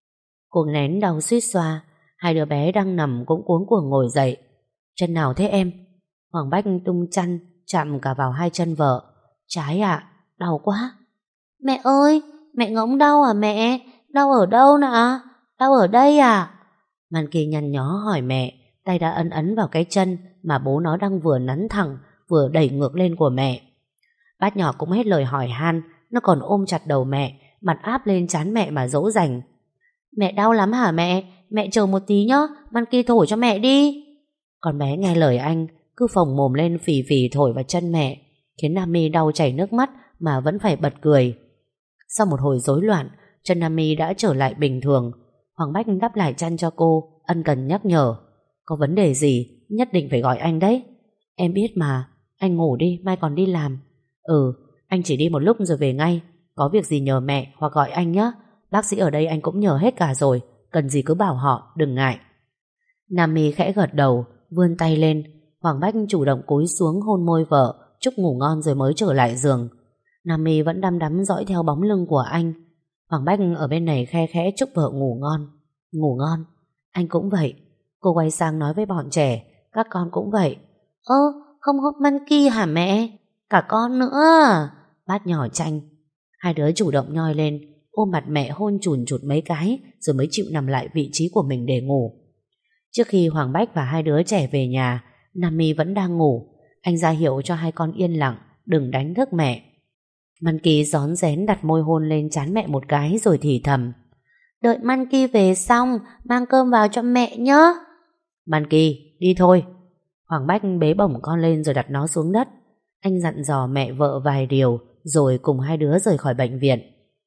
Cô nén đau suýt xoa. Hai đứa bé đang nằm cũng cuống cuồng ngồi dậy. Chân nào thế em? Hoàng Bách tung chăn chạm cả vào 2 chân vợ. Trái ạ, đau quá. Mẹ ơi, mẹ ngỗng đau à mẹ? Đau ở đâu nè? Đau ở đây à? Monkey nhăn nhó hỏi mẹ, tay đã ấn ấn vào cái chân mà bố nó đang vừa nắn thẳng vừa đẩy ngược lên của mẹ. Bác nhỏ cũng hết lời hỏi han, nó còn ôm chặt đầu mẹ, mặt áp lên trán mẹ mà dỗ dành. Mẹ đau lắm hả mẹ? Mẹ chờ một tí nhá, Monkey thổi cho mẹ đi. Con bé nghe lời anh, cứ phồng mồm lên phì phì thổi vào chân mẹ, khiến Nami đau chảy nước mắt mà vẫn phải bật cười. Sau một hồi rối loạn, chân Nami đã trở lại bình thường. Hoàng Bách đắp lại chăn cho cô, ân cần nhắc nhở: có vấn đề gì nhất định phải gọi anh đấy. Em biết mà, anh ngủ đi, mai còn đi làm. Anh chỉ đi một lúc rồi về ngay. Có việc gì nhờ mẹ hoặc gọi anh nhé. Bác sĩ ở đây anh cũng nhờ hết cả rồi, cần gì cứ bảo họ, đừng ngại. Nami khẽ gật đầu, vươn tay lên. Hoàng Bách chủ động cúi xuống hôn môi vợ, chúc ngủ ngon rồi mới trở lại giường. Nami vẫn đăm đắm dõi theo bóng lưng của anh. Hoàng Bách ở bên này khe khẽ chúc vợ ngủ ngon. Ngủ ngon. Anh cũng vậy. Cô quay sang nói với bọn trẻ: các con cũng vậy. Không hốt Monkey hả mẹ? Cả con nữa. Bát nhỏ tranh. Hai đứa chủ động nhoi lên, ôm mặt mẹ hôn chùn chụt mấy cái, rồi mới chịu nằm lại vị trí của mình để ngủ. Trước khi Hoàng Bách và hai đứa trẻ về nhà, Nami vẫn đang ngủ. Anh ra hiệu cho hai con yên lặng, đừng đánh thức mẹ. Monkey rón rén đặt môi hôn lên trán mẹ một cái rồi thì thầm: đợi Monkey về xong mang cơm vào cho mẹ nhé. Monkey, đi thôi. Hoàng Bách bế bổng con lên rồi đặt nó xuống đất. Anh dặn dò mẹ vợ vài điều rồi cùng hai đứa rời khỏi bệnh viện.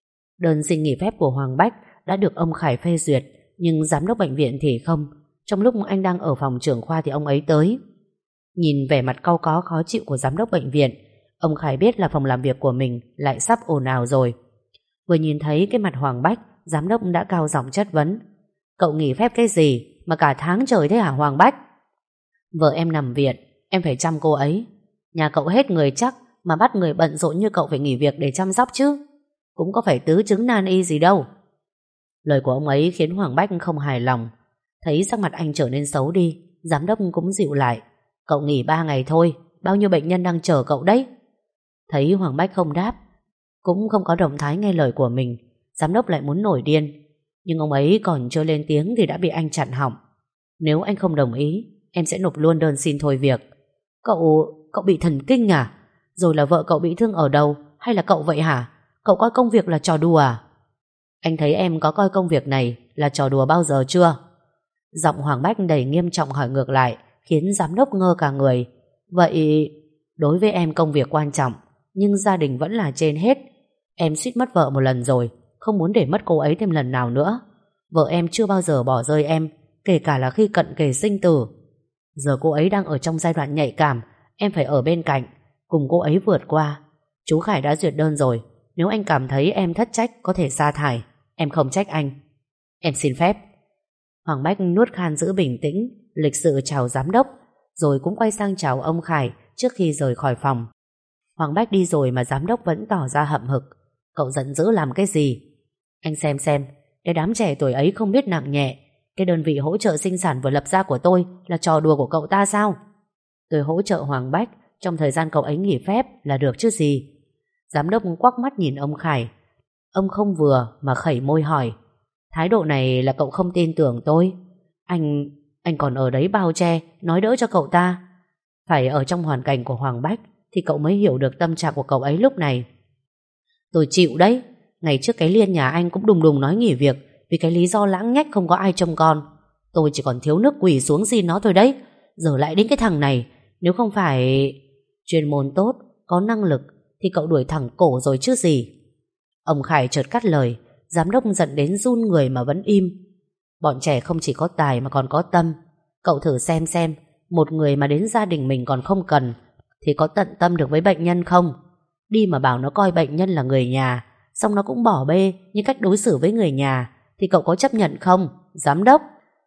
Đơn xin nghỉ phép của Hoàng Bách đã được ông Khải phê duyệt, nhưng giám đốc bệnh viện thì không. Trong lúc anh đang ở phòng trưởng khoa thì ông ấy tới. Nhìn vẻ mặt cau có khó chịu của giám đốc bệnh viện, ông Khải biết là phòng làm việc của mình lại sắp ồn ào rồi. Vừa nhìn thấy cái mặt Hoàng Bách, giám đốc đã cao giọng chất vấn: cậu nghỉ phép cái gì mà cả tháng trời thế hả Hoàng Bách? Vợ em nằm viện, em phải chăm cô ấy. Nhà cậu hết người chắc mà bắt người bận rộn như cậu phải nghỉ việc để chăm sóc chứ. Cũng có phải tứ chứng nan y gì đâu. Lời của ông ấy khiến Hoàng Bách không hài lòng. Thấy sắc mặt anh trở nên xấu đi, giám đốc cũng dịu lại: cậu nghỉ 3 ngày thôi, bao nhiêu bệnh nhân đang chờ cậu đấy. Thấy Hoàng Bách không đáp, cũng không có động thái nghe lời của mình, giám đốc lại muốn nổi điên. Nhưng ông ấy còn chưa lên tiếng thì đã bị anh chặn họng. Nếu anh không đồng ý, em sẽ nộp luôn đơn xin thôi việc. Cậu bị thần kinh à? Rồi là vợ cậu bị thương ở đầu hay là cậu vậy hả? Cậu coi công việc là trò đùa à? Anh thấy em có coi công việc này là trò đùa bao giờ chưa? Giọng Hoàng Bách đầy nghiêm trọng hỏi ngược lại, khiến giám đốc ngơ cả người. Vậy đối với em công việc quan trọng, nhưng gia đình vẫn là trên hết. Em suýt mất vợ một lần rồi, không muốn để mất cô ấy thêm lần nào nữa. Vợ em chưa bao giờ bỏ rơi em, kể cả là khi cận kề sinh tử. Giờ cô ấy đang ở trong giai đoạn nhạy cảm, em phải ở bên cạnh, cùng cô ấy vượt qua. Chú Khải đã duyệt đơn rồi, nếu anh cảm thấy em thất trách có thể sa thải. Em không trách anh. Em xin phép. Hoàng Bách nuốt khan giữ bình tĩnh, lịch sự chào giám đốc. rồi cũng quay sang chào ông Khải trước khi rời khỏi phòng. Hoàng Bách đi rồi mà giám đốc vẫn tỏ ra hậm hực. Cậu giận dữ làm cái gì? Anh xem, cái đám trẻ tuổi ấy không biết nặng nhẹ. Cái đơn vị hỗ trợ sinh sản vừa lập ra của tôi là trò đùa của cậu ta sao? Tôi hỗ trợ Hoàng Bách trong thời gian cậu ấy nghỉ phép là được chứ gì. Giám đốc quắc mắt nhìn ông Khải. Ông không vừa mà khẩy môi hỏi, thái độ này là cậu không tin tưởng tôi? Anh còn ở đấy bao che nói đỡ cho cậu ta. Phải ở trong hoàn cảnh của Hoàng Bách thì cậu mới hiểu được tâm trạng của cậu ấy lúc này. Tôi chịu đấy. Ngày trước cái Liên nhà anh cũng đùng đùng nói nghỉ việc vì cái lý do lãng nhách không có ai trông con. Tôi chỉ còn thiếu nước quỳ xuống xin nó thôi đấy. Giờ lại đến cái thằng này. Nếu không phải chuyên môn tốt, có năng lực thì cậu đuổi thẳng cổ rồi chứ gì. Ông Khải chợt cắt lời. Giám đốc giận đến run người mà vẫn im. Bọn trẻ không chỉ có tài mà còn có tâm. Cậu thử xem, một người mà đến gia đình mình còn không cần thì có tận tâm được với bệnh nhân không? Đi mà bảo nó coi bệnh nhân là người nhà, xong nó cũng bỏ bê như cách đối xử với người nhà, thì cậu có chấp nhận không, giám đốc?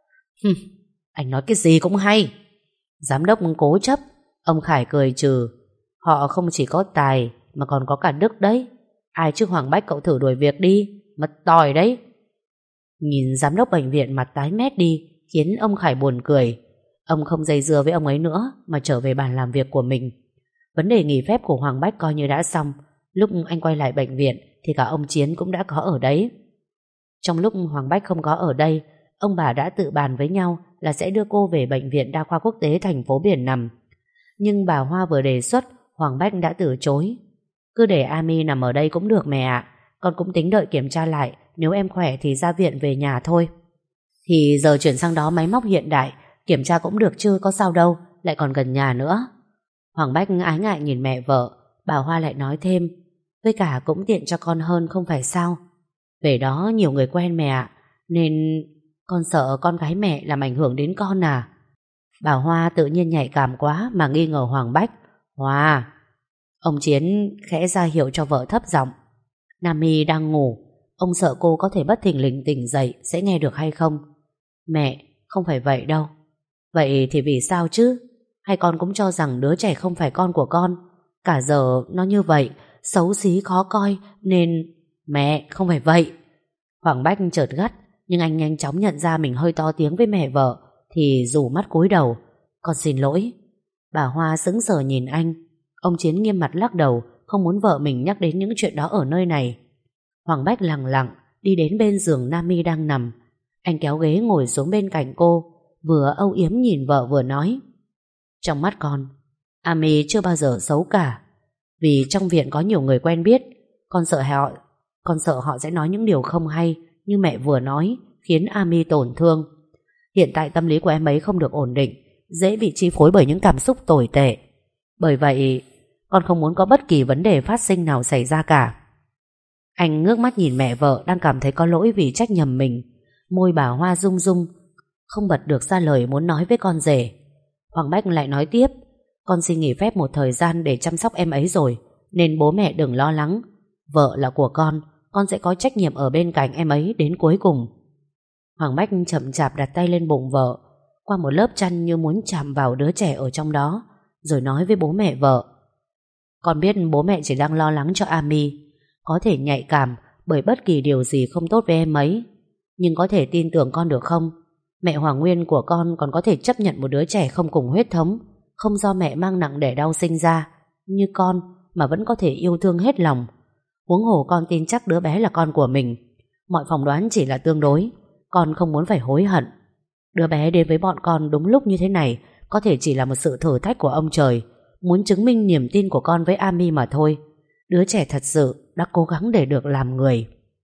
Anh nói cái gì cũng hay. Giám đốc cố chấp. Ông Khải cười trừ. Họ không chỉ có tài mà còn có cả đức đấy. Ai chứ Hoàng Bách cậu thử đuổi việc đi, mất tòi đấy. Nhìn giám đốc bệnh viện mặt tái mét đi khiến ông Khải buồn cười. Ông không dây dưa với ông ấy nữa mà trở về bàn làm việc của mình. Vấn đề nghỉ phép của Hoàng Bách coi như đã xong. Lúc anh quay lại bệnh viện thì cả ông Chiến cũng đã có ở đấy. Trong lúc Hoàng Bách không có ở đây, ông bà đã tự bàn với nhau là sẽ đưa cô về bệnh viện đa khoa quốc tế thành phố Biển Nằm. Nhưng bà Hoa vừa đề xuất, Hoàng Bách đã từ chối. Cứ để Ami nằm ở đây cũng được mẹ ạ. Con cũng tính đợi kiểm tra lại, nếu em khỏe thì ra viện về nhà thôi. Thì giờ chuyển sang đó máy móc hiện đại, kiểm tra cũng được chứ có sao đâu, lại còn gần nhà nữa. Hoàng Bách ái ngại nhìn mẹ vợ. Bà Hoa lại nói thêm, với cả cũng tiện cho con hơn không phải sao. Về đó nhiều người quen mẹ ạ, nên con sợ con gái mẹ làm ảnh hưởng đến con à. Bà Hoa tự nhiên nhạy cảm quá mà nghi ngờ Hoàng Bách. Hoa. Ông Chiến khẽ ra hiệu cho vợ thấp giọng. Nami đang ngủ, ông sợ cô có thể bất thình lình tỉnh dậy sẽ nghe được hay không. Mẹ, không phải vậy đâu. Vậy thì vì sao chứ? Hay con cũng cho rằng đứa trẻ không phải con của con? Cả giờ nó như vậy, xấu xí khó coi nên... Mẹ, không phải vậy. Hoàng Bách chợt gắt, nhưng anh nhanh chóng nhận ra mình hơi to tiếng với mẹ vợ thì rủ mắt cúi đầu. Con xin lỗi. Bà Hoa sững sờ nhìn anh. Ông Chiến nghiêm mặt lắc đầu, không muốn vợ mình nhắc đến những chuyện đó ở nơi này. Hoàng Bách lặng lặng đi đến bên giường Nami đang nằm. Anh kéo ghế ngồi xuống bên cạnh cô, vừa âu yếm nhìn vợ vừa nói. Trong mắt Ami chưa bao giờ xấu cả. Vì trong viện có nhiều người quen biết, con sợ họ sẽ nói những điều không hay như mẹ vừa nói, khiến Ami tổn thương. Hiện tại tâm lý của em ấy không được ổn định, dễ bị chi phối bởi những cảm xúc tồi tệ. Bởi vậy con không muốn có bất kỳ vấn đề phát sinh nào xảy ra cả. Anh ngước mắt nhìn mẹ vợ đang cảm thấy có lỗi vì trách nhầm mình. Môi bà Hoa rung rung, không bật được ra lời muốn nói với con rể. Hoàng Bách lại nói tiếp, con xin nghỉ phép một thời gian để chăm sóc em ấy rồi, nên bố mẹ đừng lo lắng. Vợ là của con sẽ có trách nhiệm ở bên cạnh em ấy đến cuối cùng. Hoàng Bách chậm chạp đặt tay lên bụng vợ, qua một lớp chăn như muốn chạm vào đứa trẻ ở trong đó, rồi nói với bố mẹ vợ. Con biết bố mẹ chỉ đang lo lắng cho Ami, có thể nhạy cảm bởi bất kỳ điều gì không tốt với em ấy. Nhưng có thể tin tưởng con được không? Mẹ Hoàng Nguyên của con còn có thể chấp nhận một đứa trẻ không cùng huyết thống, không do mẹ mang nặng đẻ đau sinh ra, như con mà vẫn có thể yêu thương hết lòng. Huống hồ con tin chắc đứa bé là con của mình. Mọi phỏng đoán chỉ là tương đối. Con không muốn phải hối hận. Đứa bé đến với bọn con đúng lúc như thế này có thể chỉ là một sự thử thách của ông trời, muốn chứng minh niềm tin của con với Ami mà thôi. Đứa trẻ thật sự đã cố gắng để được làm người.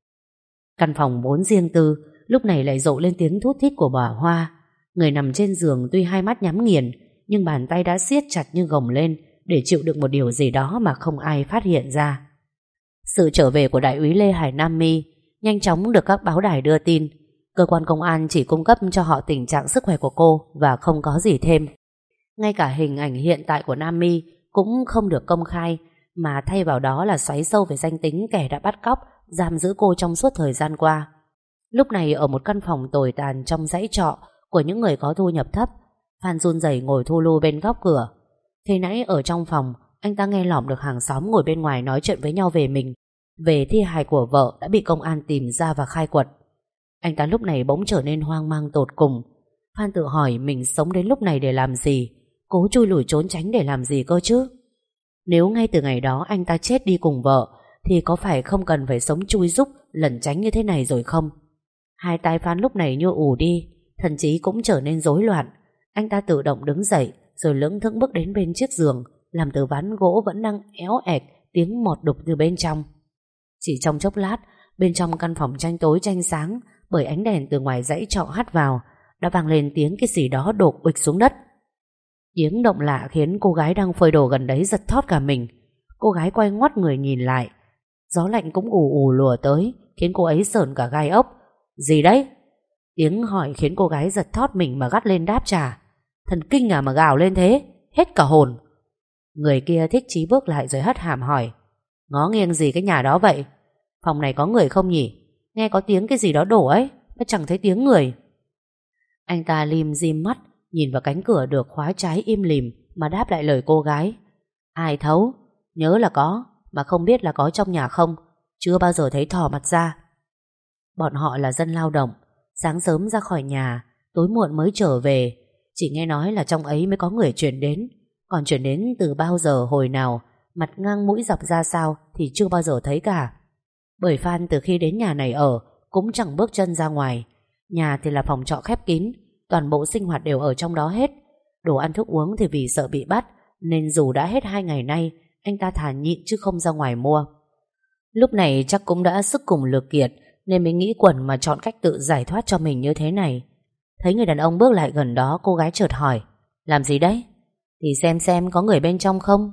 Căn phòng vốn riêng tư lúc này lại rộ lên tiếng thút thít của bà Hoa. Người nằm trên giường tuy hai mắt nhắm nghiền, nhưng bàn tay đã siết chặt như gồng lên để chịu đựng một điều gì đó mà không ai phát hiện ra. Sự trở về của đại úy Lê Hải Nam My nhanh chóng được các báo đài đưa tin. Cơ quan công an chỉ cung cấp cho họ tình trạng sức khỏe của cô và không có gì thêm. Ngay cả hình ảnh hiện tại của Nam My cũng không được công khai, mà thay vào đó là xoáy sâu về danh tính kẻ đã bắt cóc, giam giữ cô trong suốt thời gian qua. Lúc này ở một căn phòng tồi tàn trong dãy trọ của những người có thu nhập thấp, Phan run rẩy ngồi thu lu bên góc cửa. Khi nãy ở trong phòng, anh ta nghe lỏm được hàng xóm ngồi bên ngoài nói chuyện với nhau về mình, về thi hài của vợ đã bị công an tìm ra và khai quật. Anh ta lúc này bỗng trở nên hoang mang tột cùng. Phan tự hỏi mình sống đến lúc này để làm gì, cố chui lủi trốn tránh để làm gì cơ chứ. Nếu ngay từ ngày đó anh ta chết đi cùng vợ thì có phải không cần phải sống chui rúc lẩn tránh như thế này rồi không? Hai tay Phan lúc này như ù đi, thần trí cũng trở nên rối loạn. Anh ta tự động đứng dậy rồi lững thững bước đến bên chiếc giường làm từ ván gỗ vẫn đang éo ẹc tiếng mọt đục từ bên trong. Chỉ trong chốc lát, bên trong căn phòng tranh tối tranh sáng bởi ánh đèn từ ngoài dãy trọ hắt vào, đã vang lên tiếng cái gì đó đổ ụịch xuống đất. Tiếng động lạ khiến cô gái đang phơi đồ gần đấy giật thót cả mình. Cô gái quay ngoắt người nhìn lại. Gió lạnh cũng ù ù lùa tới, khiến cô ấy sởn cả gai ốc. Gì đấy? Tiếng hỏi khiến cô gái giật thót mình mà gắt lên đáp trả. Thần kinh à mà gào lên thế, hết cả hồn. Người kia thích chí bước lại rồi hất hàm hỏi. Ngó nghiêng gì cái nhà đó vậy? Phòng này có người không nhỉ? Nghe có tiếng cái gì đó đổ ấy, mà chẳng thấy tiếng người. Anh ta lim dim mắt, nhìn vào cánh cửa được khóa trái im lìm mà đáp lại lời cô gái. Ai thấu? Nhớ là có, mà không biết là có trong nhà không. Chưa bao giờ thấy thò mặt ra. Bọn họ là dân lao động, sáng sớm ra khỏi nhà, tối muộn mới trở về. Chỉ nghe nói là trong ấy mới có người chuyển đến. Còn chuyển đến từ bao giờ hồi nào, mặt ngang mũi dọc ra sao thì chưa bao giờ thấy cả. Bởi Phan từ khi đến nhà này ở cũng chẳng bước chân ra ngoài. Nhà thì là phòng trọ khép kín, toàn bộ sinh hoạt đều ở trong đó hết. Đồ ăn thức uống thì vì sợ bị bắt nên dù đã hết 2 ngày nay, anh ta thà nhịn chứ không ra ngoài mua. Lúc này chắc cũng đã sức cùng lực kiệt nên mới nghĩ quẩn mà chọn cách tự giải thoát cho mình như thế này. Thấy người đàn ông bước lại gần đó, cô gái chợt hỏi. Làm gì đấy? Thì xem có người bên trong không.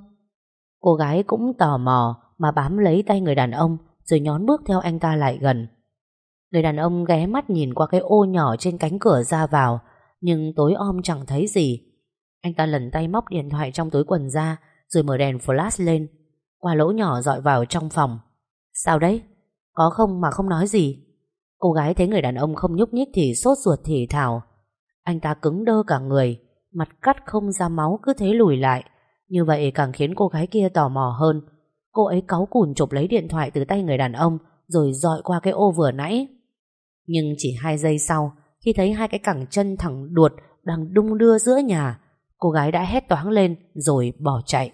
Cô gái cũng tò mò mà bám lấy tay người đàn ông rồi nhón bước theo anh ta lại gần. Người đàn ông ghé mắt nhìn qua cái ô nhỏ trên cánh cửa ra vào, nhưng tối om chẳng thấy gì. Anh ta lần tay móc điện thoại trong túi quần ra rồi mở đèn flash lên, qua lỗ nhỏ dọi vào trong phòng. Sao đấy? Có không mà không nói gì? Cô gái thấy người đàn ông không nhúc nhích thì sốt ruột thì thào. Anh ta cứng đơ cả người, mặt cắt không ra máu cứ thế lùi lại. Như vậy càng khiến cô gái kia tò mò hơn. Cô ấy cáu cùn chụp lấy điện thoại từ tay người đàn ông rồi dọi qua cái ô vừa nãy. Nhưng chỉ 2 giây sau, khi thấy 2 cái cẳng chân thẳng đuột đang đung đưa giữa nhà, cô gái đã hét toáng lên rồi bỏ chạy.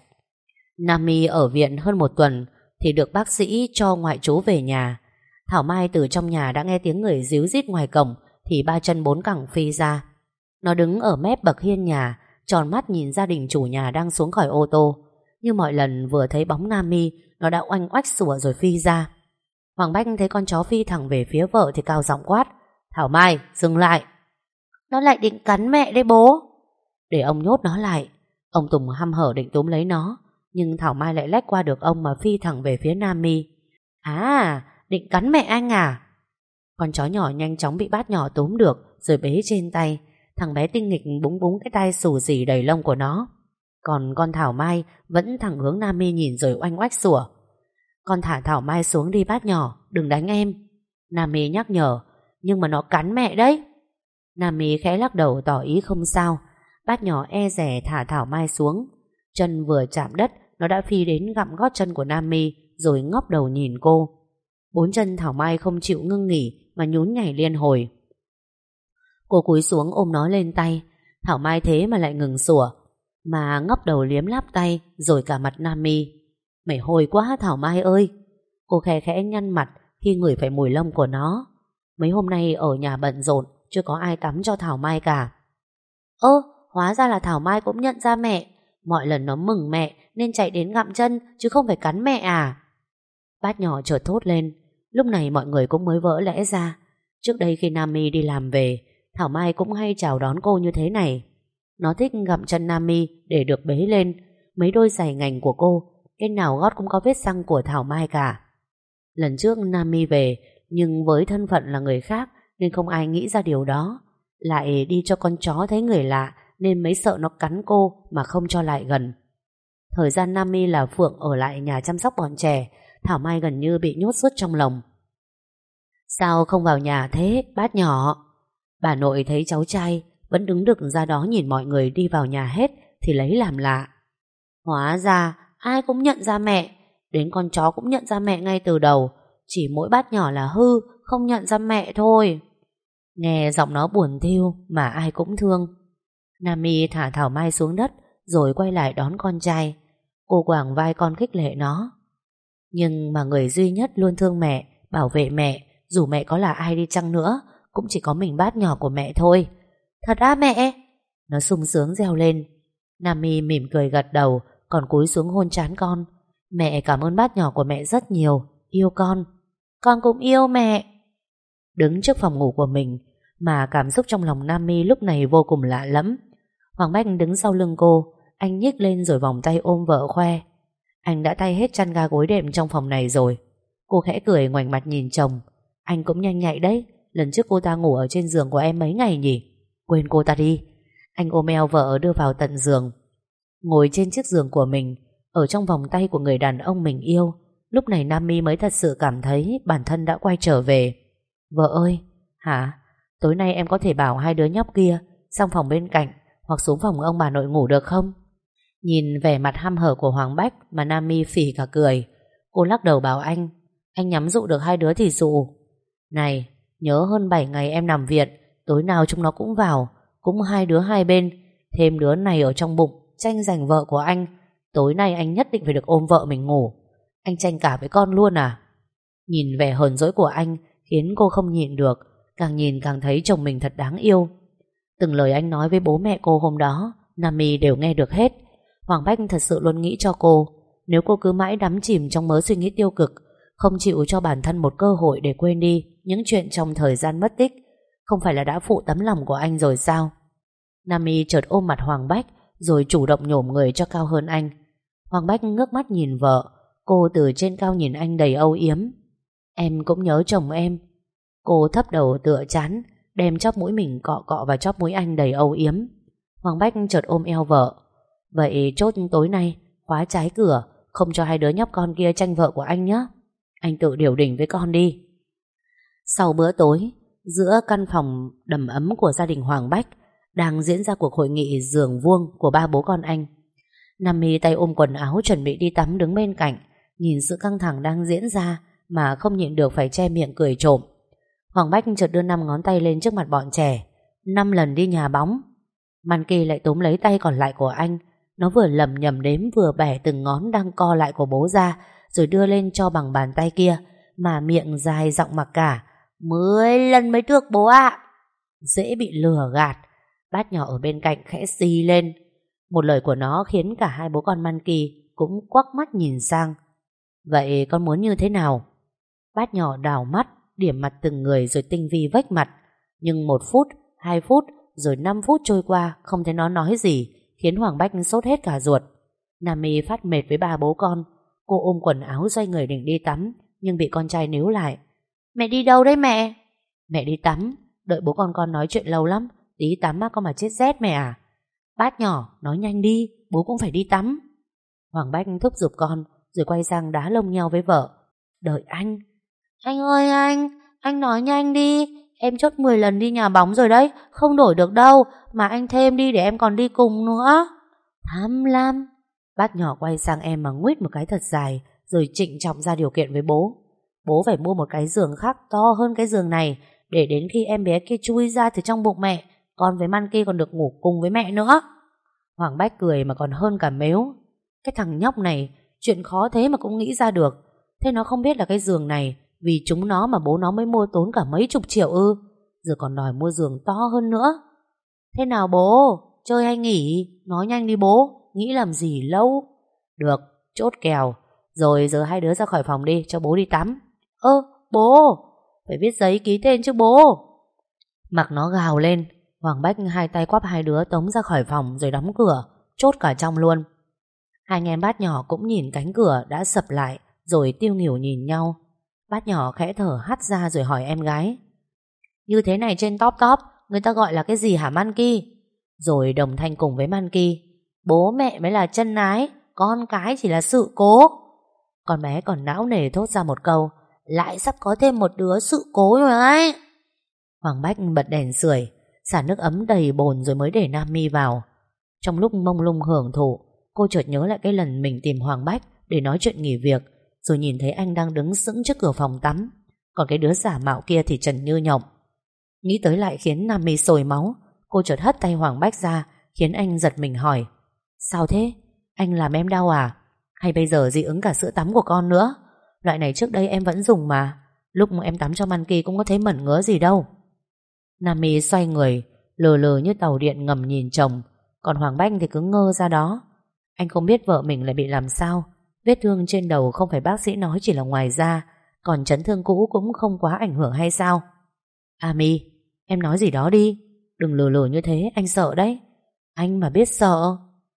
Nami ở viện hơn 1 tuần thì được bác sĩ cho ngoại trú về nhà. Thảo Mai từ trong nhà đã nghe tiếng người ríu rít ngoài cổng thì 3 chân 4 cẳng phi ra. Nó đứng ở mép bậc hiên nhà, tròn mắt nhìn gia đình chủ nhà đang xuống khỏi ô tô. Như mọi lần vừa thấy bóng Nami, nó đã oanh oách sủa rồi phi ra. Hoàng Bách thấy con chó phi thẳng về phía vợ thì cao giọng quát. Thảo Mai, dừng lại. Nó lại định cắn mẹ đấy bố. Để ông nhốt nó lại. Ông Tùng hăm hở định túm lấy nó, nhưng Thảo Mai lại lách qua được ông mà phi thẳng về phía Nami. À, định cắn mẹ anh à? Con chó nhỏ nhanh chóng bị bát nhỏ túm được rồi bế trên tay. Thằng bé tinh nghịch búng búng cái tai xù xì đầy lông của nó. Còn con Thảo Mai vẫn thẳng hướng Nami nhìn rồi oanh oách sủa. Con thả Thảo Mai xuống đi bát nhỏ, đừng đánh em. Nami nhắc nhở. Nhưng mà nó cắn mẹ đấy. Nami khẽ lắc đầu tỏ ý không sao. Bát nhỏ e dè thả Thảo Mai xuống. Chân vừa chạm đất, nó đã phi đến gặm gót chân của Nami rồi ngóc đầu nhìn cô. 4 chân Thảo Mai không chịu ngưng nghỉ mà nhún nhảy liên hồi. Cô cúi xuống ôm nó lên tay. Thảo Mai thế mà lại ngừng sủa, mà ngóc đầu liếm láp tay rồi cả mặt Nami. Mày hôi quá Thảo Mai ơi. Cô khẽ khẽ nhăn mặt khi ngửi phải mùi lông của nó. Mấy hôm nay ở nhà bận rộn, chưa có ai tắm cho Thảo Mai cả. Ơ, hóa ra là Thảo Mai cũng nhận ra mẹ. Mọi lần nó mừng mẹ nên chạy đến gặm chân chứ không phải cắn mẹ à? Bát nhỏ chợt thốt lên. Lúc này mọi người cũng mới vỡ lẽ ra. Trước đây khi Nami đi làm về, Thảo Mai cũng hay chào đón cô như thế này. Nó thích gặm chân Nami để được bế lên. Mấy đôi giày ngành của cô, cái nào gót cũng có vết xăng của Thảo Mai cả. Lần trước Nami về, nhưng với thân phận là người khác nên không ai nghĩ ra điều đó. Lại đi cho con chó thấy người lạ nên mấy sợ nó cắn cô mà không cho lại gần. Thời gian Nami là Phượng ở lại nhà chăm sóc bọn trẻ, Thảo Mai gần như bị nhốt suốt trong lồng. Sao không vào nhà thế bát nhỏ? Bà nội thấy cháu trai vẫn đứng đực ra đó nhìn mọi người đi vào nhà hết thì lấy làm lạ. Hóa ra ai cũng nhận ra mẹ, đến con chó cũng nhận ra mẹ ngay từ đầu, chỉ mỗi Bát nhỏ là hư, không nhận ra mẹ thôi. Nghe giọng nó buồn thiu mà ai cũng thương. Nami thả Thảo Mai xuống đất rồi quay lại đón con trai. Cô quàng vai con khích lệ nó. Nhưng mà người duy nhất luôn thương mẹ, bảo vệ mẹ, dù mẹ có là ai đi chăng nữa, cũng chỉ có mình Bát nhỏ của mẹ thôi. Thật á mẹ? Nó sung sướng reo lên. Nami mỉm cười gật đầu, còn cúi xuống hôn trán con. Mẹ cảm ơn Bát nhỏ của mẹ rất nhiều, yêu con. Con cũng yêu mẹ. Đứng trước phòng ngủ của mình mà cảm xúc trong lòng Nami lúc này vô cùng lạ lẫm. Hoàng Bách đứng sau lưng cô, anh nhích lên rồi vòng tay ôm vợ khoe. Anh đã thay hết chăn ga gối đệm trong phòng này rồi. Cô khẽ cười ngoảnh mặt nhìn chồng. Anh cũng nhanh nhạy đấy, lần trước cô ta ngủ ở trên giường của em mấy ngày nhỉ? Quên cô ta đi. Anh ôm eo vợ đưa vào tận giường. Ngồi trên chiếc giường của mình, ở trong vòng tay của người đàn ông mình yêu, lúc này Nami mới thật sự cảm thấy bản thân đã quay trở về. Vợ ơi, hả? Tối nay em có thể bảo hai đứa nhóc kia sang phòng bên cạnh hoặc xuống phòng ông bà nội ngủ được không? Nhìn vẻ mặt hăm hở của Hoàng Bách mà Nami phì cả cười. Cô lắc đầu bảo anh nhắm dụ được hai đứa thì dụ. Này, nhớ hơn 7 ngày em nằm viện, tối nào chúng nó cũng vào, cũng hai đứa hai bên, thêm đứa này ở trong bụng tranh giành vợ của anh. Tối nay anh nhất định phải được ôm vợ mình ngủ. Anh tranh cả với con luôn à? Nhìn vẻ hờn dỗi của anh khiến cô không nhịn được, càng nhìn càng thấy chồng mình thật đáng yêu. Từng lời anh nói với bố mẹ cô hôm đó, Nami đều nghe được hết. Hoàng Bách thật sự luôn nghĩ cho cô, nếu cô cứ mãi đắm chìm trong mớ suy nghĩ tiêu cực, không chịu cho bản thân một cơ hội để quên đi những chuyện trong thời gian mất tích, không phải là đã phụ tấm lòng của anh rồi sao? Nami chợt ôm mặt Hoàng Bách rồi chủ động nhổm người cho cao hơn anh. Hoàng Bách ngước mắt nhìn vợ. Cô từ trên cao nhìn anh đầy âu yếm. Em cũng nhớ chồng em. Cô thấp đầu tựa chán, đem chóp mũi mình cọ cọ vào chóp mũi anh đầy âu yếm. Hoàng Bách chợt ôm eo vợ. Vậy chốt tối nay khóa trái cửa, không cho hai đứa nhóc con kia tranh vợ của anh nhé. Anh tự điều đình với con đi. Sau bữa tối, giữa căn phòng đầm ấm của gia đình Hoàng Bách đang diễn ra cuộc hội nghị giường vuông của ba bố con anh. Nami tay ôm quần áo chuẩn bị đi tắm đứng bên cạnh, nhìn sự căng thẳng đang diễn ra mà không nhịn được phải che miệng cười trộm. Hoàng Bách chợt đưa 5 ngón tay lên trước mặt bọn trẻ. 5 lần đi nhà bóng. Manki lại túm lấy tay còn lại của anh. Nó vừa lầm nhầm đếm vừa bẻ từng ngón đang co lại của bố ra, rồi đưa lên cho bằng bàn tay kia, mà miệng dài giọng mặc cả. 10 lần mới được bố ạ. Dễ bị lừa gạt. Bát nhỏ ở bên cạnh khẽ xì lên. Một lời của nó khiến cả hai bố con Manki cũng quắc mắt nhìn sang. Vậy con muốn như thế nào? Bát nhỏ đảo mắt, điểm mặt từng người rồi tinh vi vách mặt. Nhưng 1 phút, 2 phút, rồi 5 phút trôi qua không thấy nó nói gì, khiến Hoàng Bách sốt hết cả ruột. Nami phát mệt với ba bố con. Cô ôm quần áo xoay người định đi tắm, nhưng bị con trai níu lại. Mẹ đi đâu đấy mẹ? Mẹ đi tắm, đợi bố con nói chuyện lâu lắm, tí tắm con mà chết rét mẹ à? Bát nhỏ, nói nhanh đi, bố cũng phải đi tắm. Hoàng Bách thúc giục con, rồi quay sang đá lông nhau với vợ. Đợi anh. Anh ơi anh nói nhanh đi. Em chốt 10 lần đi nhà bóng rồi đấy, không đổi được đâu, mà anh thêm đi để em còn đi cùng nữa. Tham lam. Bát nhỏ quay sang em mà nguýt một cái thật dài, rồi trịnh trọng ra điều kiện với bố. Bố phải mua một cái giường khác to hơn cái giường này, để đến khi em bé kia chui ra từ trong bụng mẹ, con với Manki còn được ngủ cùng với mẹ nữa. Hoàng Bách cười mà còn hơn cả mếu. Cái thằng nhóc này, chuyện khó thế mà cũng nghĩ ra được. Thế nó không biết là cái giường này vì chúng nó mà bố nó mới mua tốn cả mấy chục triệu ư? Giờ còn đòi mua giường to hơn nữa. Thế nào bố, chơi hay nghỉ? Nói nhanh đi bố, nghĩ làm gì lâu. Được, chốt kèo. Rồi giờ hai đứa ra khỏi phòng đi, cho bố đi tắm. Bố, phải viết giấy ký tên chứ bố. Mặc nó gào lên. Hoàng Bách hai tay quắp hai đứa tống ra khỏi phòng rồi đóng cửa, chốt cả trong luôn. Hai anh em Bát nhỏ cũng nhìn cánh cửa đã sập lại, rồi tiêu nghỉu nhìn nhau. Bát nhỏ khẽ thở hắt ra rồi hỏi em gái. Như thế này trên top người ta gọi là cái gì hả Manki? Rồi đồng thanh cùng với Manki. Bố mẹ mới là chân ái, con cái chỉ là sự cố. Con bé còn não nề thốt ra một câu. Lại sắp có thêm một đứa sự cố rồi ấy. Hoàng Bách bật đèn sưởi. xả nước ấm đầy bồn rồi mới để Nam My vào. Trong lúc mông lung hưởng thụ, cô chợt nhớ lại cái lần mình tìm Hoàng Bách để nói chuyện nghỉ việc, rồi nhìn thấy anh đang đứng sững trước cửa phòng tắm, còn cái đứa giả mạo kia thì trần như nhộng. Nghĩ tới lại khiến Nam My sôi máu. Cô chợt hất tay Hoàng Bách ra, khiến anh giật mình hỏi: sao thế? Anh làm em đau à? Hay bây giờ dị ứng cả sữa tắm của con nữa? Loại này trước đây em vẫn dùng mà. Lúc em tắm cho Monkey cũng có thấy mẩn ngứa gì đâu. Nam My xoay người, lờ lờ như tàu điện ngầm nhìn chồng, còn Hoàng Bách thì cứ ngơ ra đó. Anh không biết vợ mình lại bị làm sao. Vết thương trên đầu không phải bác sĩ nói chỉ là ngoài da, còn chấn thương cũ cũng không quá ảnh hưởng hay sao? My, em nói gì đó đi. Đừng lừa lừa như thế, anh sợ đấy. Anh mà biết sợ.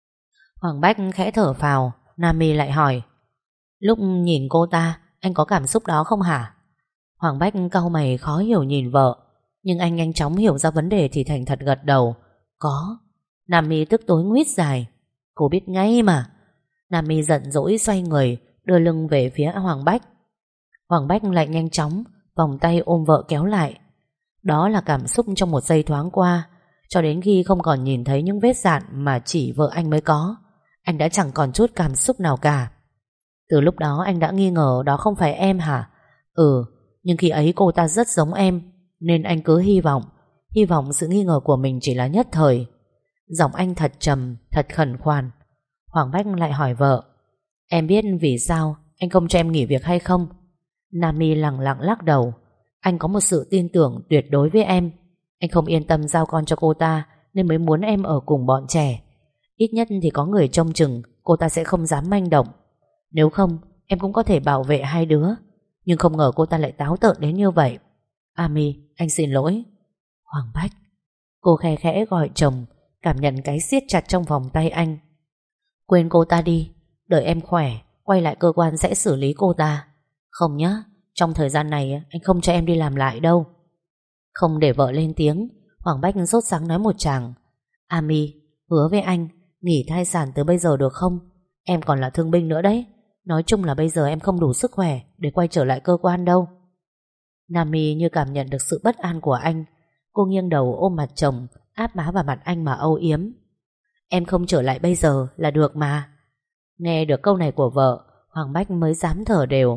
Hoàng Bách khẽ thở phào. Nam My lại hỏi: lúc nhìn cô ta, anh có cảm xúc đó không hả? Hoàng Bách cau mày khó hiểu nhìn vợ, nhưng anh nhanh chóng hiểu ra vấn đề thì thành thật gật đầu: có. Nam My tức tối nguyết dài: cô biết ngay mà. Nam My giận dỗi xoay người, đưa lưng về phía Hoàng Bách. Hoàng Bách lại nhanh chóng vòng tay ôm vợ kéo lại. Đó là cảm xúc trong một giây thoáng qua, cho đến khi không còn nhìn thấy những vết dạn mà chỉ vợ anh mới có, anh đã chẳng còn chút cảm xúc nào cả. Từ lúc đó anh đã nghi ngờ đó không phải em hả? Nhưng khi ấy cô ta rất giống em, nên anh cứ hy vọng sự nghi ngờ của mình chỉ là nhất thời. Giọng anh thật trầm, thật khẩn khoản. Hoàng Bách lại hỏi vợ: em biết vì sao anh không cho em nghỉ việc hay không? Nam My lặng lặng lắc đầu: anh có một sự tin tưởng tuyệt đối với em. Anh không yên tâm giao con cho cô ta, nên mới muốn em ở cùng bọn trẻ. Ít nhất thì có người trông chừng, cô ta sẽ không dám manh động. Nếu không, em cũng có thể bảo vệ hai đứa. Nhưng không ngờ cô ta lại táo tợn đến như vậy. My, anh xin lỗi. Hoàng Bách. Cô khe khẽ gọi chồng, cảm nhận cái siết chặt trong vòng tay anh. Quên cô ta đi, đợi em khỏe, quay lại cơ quan sẽ xử lý cô ta. Không nhá, trong thời gian này anh không cho em đi làm lại đâu. Không để vợ lên tiếng, Hoàng Bách sốt sắng nói một tràng: My, hứa với anh nghỉ thai sản từ bây giờ được không? Em còn là thương binh nữa đấy. Nói chung là bây giờ em không đủ sức khỏe để quay trở lại cơ quan đâu. Nam My như cảm nhận được sự bất an của anh. Cô nghiêng đầu ôm mặt chồng, áp má vào mặt anh mà âu yếm: em không trở lại bây giờ là được mà. Nghe được câu này của vợ, Hoàng Bách mới dám thở đều.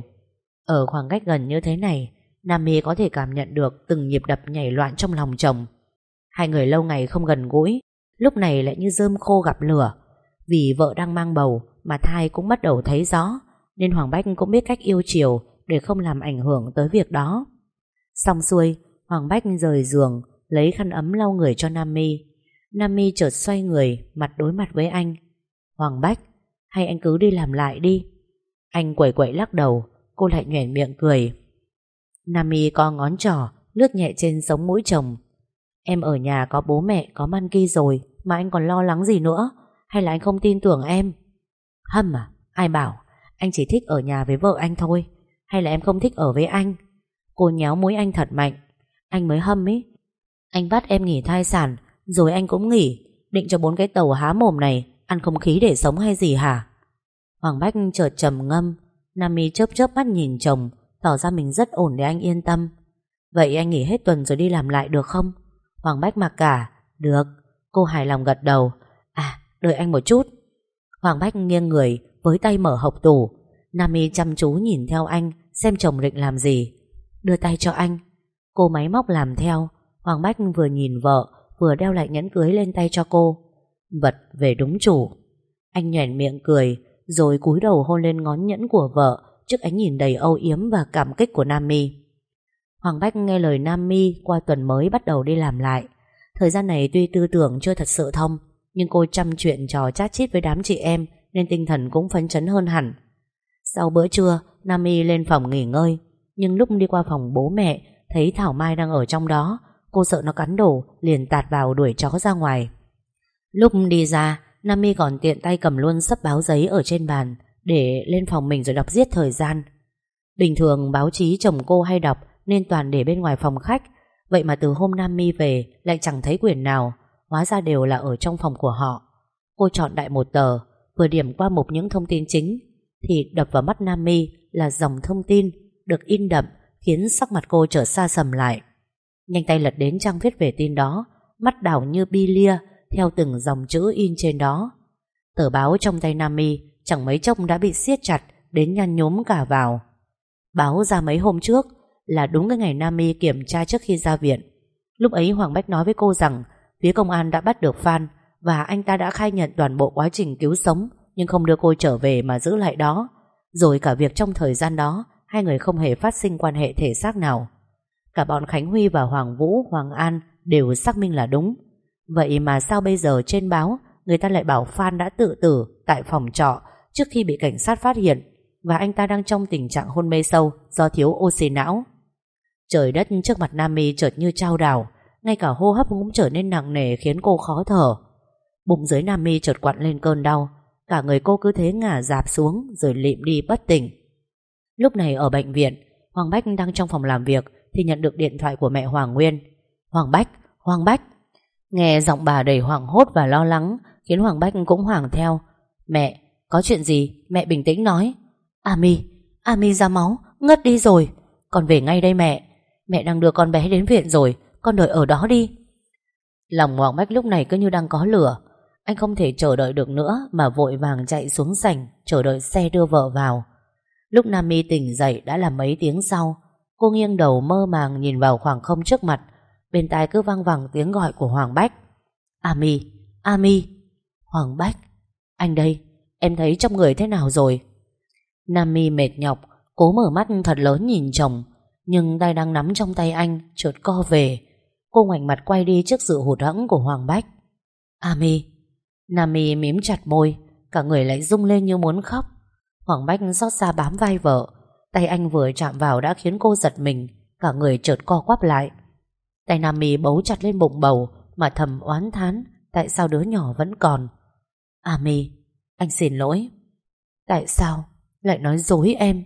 Ở khoảng cách gần như thế này, Nam My có thể cảm nhận được từng nhịp đập nhảy loạn trong lòng chồng. Hai người lâu ngày không gần gũi, lúc này lại như rơm khô gặp lửa. Vì vợ đang mang bầu mà thai cũng bắt đầu thấy rõ, nên Hoàng Bách cũng biết cách yêu chiều để không làm ảnh hưởng tới việc đó. Xong xuôi, Hoàng Bách rời giường, lấy khăn ấm lau người cho Nam My. Nam My chợt xoay người, mặt đối mặt với anh. Hoàng Bách, hay anh cứ đi làm lại đi. Anh quẩy quẩy lắc đầu. Cô lại nhoẻn miệng cười. Nam My co ngón trỏ lướt nhẹ trên sống mũi chồng. Em ở nhà có bố mẹ, có Monkey rồi mà anh còn lo lắng gì nữa? Hay là anh không tin tưởng em? Hâm à? Ai bảo? Anh chỉ thích ở nhà với vợ anh thôi. Hay là em không thích ở với anh? Cô nhéo mũi anh thật mạnh. Anh mới hâm ý. Anh bắt em nghỉ thai sản, rồi anh cũng nghỉ, định cho 4 cái tàu há mồm này ăn không khí để sống hay gì hả? Hoàng Bách chợt trầm ngâm. Nam My chớp chớp mắt nhìn chồng, tỏ ra mình rất ổn để anh yên tâm. Vậy anh nghỉ hết tuần rồi đi làm lại được không? Hoàng Bách mặc cả. Được. Cô hài lòng gật đầu. Đợi anh một chút. Hoàng Bách nghiêng người, với tay mở hộc tủ. Nam My chăm chú nhìn theo anh, xem chồng định làm gì. Đưa tay cho anh. Cô máy móc làm theo. Hoàng Bách vừa nhìn vợ, vừa đeo lại nhẫn cưới lên tay cho cô. Vật về đúng chủ. Anh nhoẻn miệng cười, rồi cúi đầu hôn lên ngón nhẫn của vợ trước ánh nhìn đầy âu yếm và cảm kích của Nam My. Hoàng Bách nghe lời Nam My qua tuần mới bắt đầu đi làm lại. Thời gian này tuy tư tưởng chưa thật sự thông, nhưng cô chăm chuyện trò chát chít với đám chị em nên tinh thần cũng phấn chấn hơn hẳn. Sau bữa trưa, Nam My lên phòng nghỉ ngơi, nhưng lúc đi qua phòng bố mẹ thấy Thảo Mai đang ở trong đó. Cô sợ nó cắn đổ, liền tạt vào đuổi chó ra ngoài. Lúc đi ra, Nam My còn tiện tay cầm luôn xấp báo giấy ở trên bàn để lên phòng mình rồi đọc giết thời gian. Bình thường báo chí chồng cô hay đọc nên toàn để bên ngoài phòng khách. Vậy mà từ hôm Nam My về lại chẳng thấy quyển nào. Hóa ra đều là ở trong phòng của họ. Cô chọn đại một tờ, vừa điểm qua mục những thông tin chính, thì đập vào mắt Nam My là dòng thông tin được in đậm, khiến sắc mặt cô trở xa sầm lại. Nhanh tay lật đến trang viết về tin đó, mắt đảo như bi lia theo từng dòng chữ in trên đó. Tờ báo trong tay Nam My chẳng mấy chốc đã bị siết chặt đến nhăn nhúm cả vào. Báo ra mấy hôm trước là đúng cái ngày Nam My kiểm tra trước khi ra viện. Lúc ấy Hoàng Bách nói với cô rằng phía công an đã bắt được Phan và anh ta đã khai nhận toàn bộ quá trình cứu sống, nhưng không đưa cô trở về mà giữ lại đó. Rồi cả việc trong thời gian đó hai người không hề phát sinh quan hệ thể xác nào. Cả bọn Khánh Huy và Hoàng Vũ, Hoàng An đều xác minh là đúng. Vậy mà sao bây giờ trên báo người ta lại bảo Phan đã tự tử tại phòng trọ trước khi bị cảnh sát phát hiện, và anh ta đang trong tình trạng hôn mê sâu do thiếu oxy não. Trời đất trước mặt Nam My chợt như chao đảo, ngay cả hô hấp cũng trở nên nặng nề khiến cô khó thở. Bụng dưới Nam My chợt quặn lên cơn đau, cả người cô cứ thế ngả dạp xuống rồi lịm đi bất tỉnh. Lúc này ở bệnh viện, Hoàng Bách đang trong phòng làm việc thì nhận được điện thoại của mẹ Hoàng Nguyên. Hoàng Bách. Nghe giọng bà đầy hoảng hốt và lo lắng khiến Hoàng Bách cũng hoảng theo. Mẹ, có chuyện gì? Mẹ bình tĩnh nói. Ami ra máu, ngất đi rồi. Con về ngay đây mẹ. Mẹ đang đưa con bé đến viện rồi, con đợi ở đó đi. Lòng Hoàng Bách lúc này cứ như đang có lửa. Anh không thể chờ đợi được nữa mà vội vàng chạy xuống sảnh chờ đợi xe đưa vợ vào. Lúc Nam My tỉnh dậy đã là mấy tiếng sau. Cô nghiêng đầu mơ màng nhìn vào khoảng không trước mặt. Bên tai cứ vang vẳng tiếng gọi của Hoàng Bách. Ami. Hoàng Bách, anh đây, em thấy trong người thế nào rồi? Nam My mệt nhọc, cố mở mắt thật lớn nhìn chồng, nhưng tay đang nắm trong tay anh chợt co về. Cô ngoảnh mặt quay đi trước sự hụt hẫng của Hoàng Bách. Nam My mím chặt môi, cả người lại rung lên như muốn khóc. Hoàng Bách xót xa bám vai vợ, tay anh vừa chạm vào đã khiến cô giật mình, cả người chợt co quắp lại. Tay Nam My bấu chặt lên bụng bầu mà thầm oán thán tại sao đứa nhỏ vẫn còn. My, anh xin lỗi. Tại sao lại nói dối em?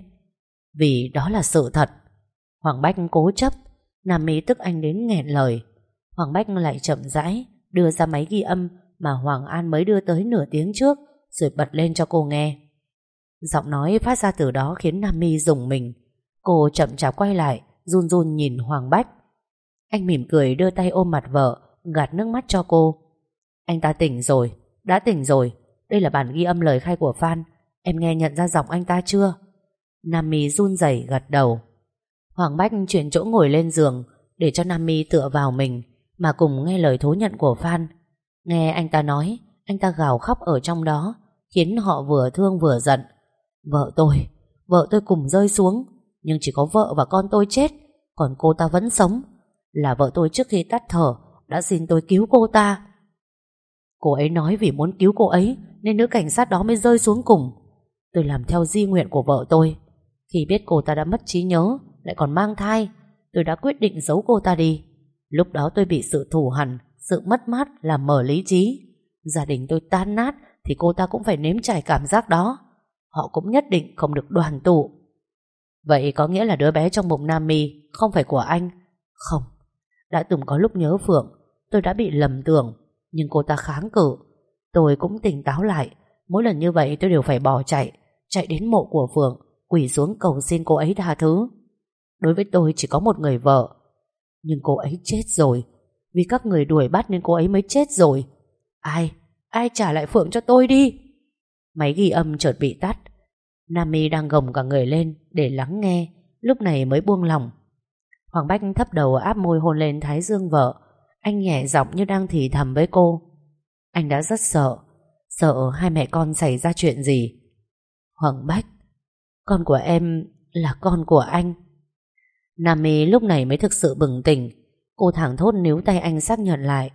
Vì đó là sự thật. Hoàng Bách cố chấp. Nam My tức anh đến nghẹn lời. Hoàng Bách lại chậm rãi đưa ra máy ghi âm mà Hoàng An mới đưa tới nửa tiếng trước, rồi bật lên cho cô nghe. Giọng nói phát ra từ đó khiến Nam My rùng mình. Cô chậm chạp quay lại, run run nhìn Hoàng Bách. Anh mỉm cười đưa tay ôm mặt vợ, gạt nước mắt cho cô. Anh ta tỉnh rồi, đã tỉnh rồi. Đây là bản ghi âm lời khai của Phan. Em nghe nhận ra giọng anh ta chưa? Nam My run rẩy gật đầu. Hoàng Bách chuyển chỗ ngồi lên giường để cho Nam My tựa vào mình mà cùng nghe lời thú nhận của Phan. Nghe anh ta nói, anh ta gào khóc ở trong đó, khiến họ vừa thương vừa giận. Vợ tôi cùng rơi xuống, nhưng chỉ có vợ và con tôi chết, còn cô ta vẫn sống. Là vợ tôi trước khi tắt thở đã xin tôi cứu cô ta. Cô ấy nói vì muốn cứu cô ấy nên nữ cảnh sát đó mới rơi xuống cùng. Tôi làm theo di nguyện của vợ tôi. Khi biết cô ta đã mất trí nhớ, lại còn mang thai, tôi đã quyết định giấu cô ta đi. Lúc đó tôi bị sự thù hằn, sự mất mát làm mờ lý trí. Gia đình tôi tan nát thì cô ta cũng phải nếm trải cảm giác đó. Họ cũng nhất định không được đoàn tụ. Vậy có nghĩa là đứa bé trong bụng Nam My không phải của anh? Không. Đã từng có lúc nhớ Phượng, tôi đã bị lầm tưởng, nhưng cô ta kháng cự. Tôi cũng tỉnh táo lại. Mỗi lần như vậy tôi đều phải bỏ chạy đến mộ của Phượng, quỳ xuống cầu xin cô ấy tha thứ. Đối với tôi chỉ có một người vợ, nhưng cô ấy chết rồi. Vì các người đuổi bắt nên cô ấy mới chết rồi. Ai trả lại Phượng cho tôi đi. Máy ghi âm chợt bị tắt. Nam My đang gồng cả người lên để lắng nghe, lúc này mới buông lỏng. Hoàng Bách thấp đầu áp môi hôn lên thái dương vợ. Anh nhẹ giọng như đang thì thầm với cô. Anh đã rất sợ hai mẹ con xảy ra chuyện gì. Hoàng Bách, con của em là con của anh. Nam My lúc này mới thực sự bừng tỉnh. Cô thảng thốt níu tay anh xác nhận lại.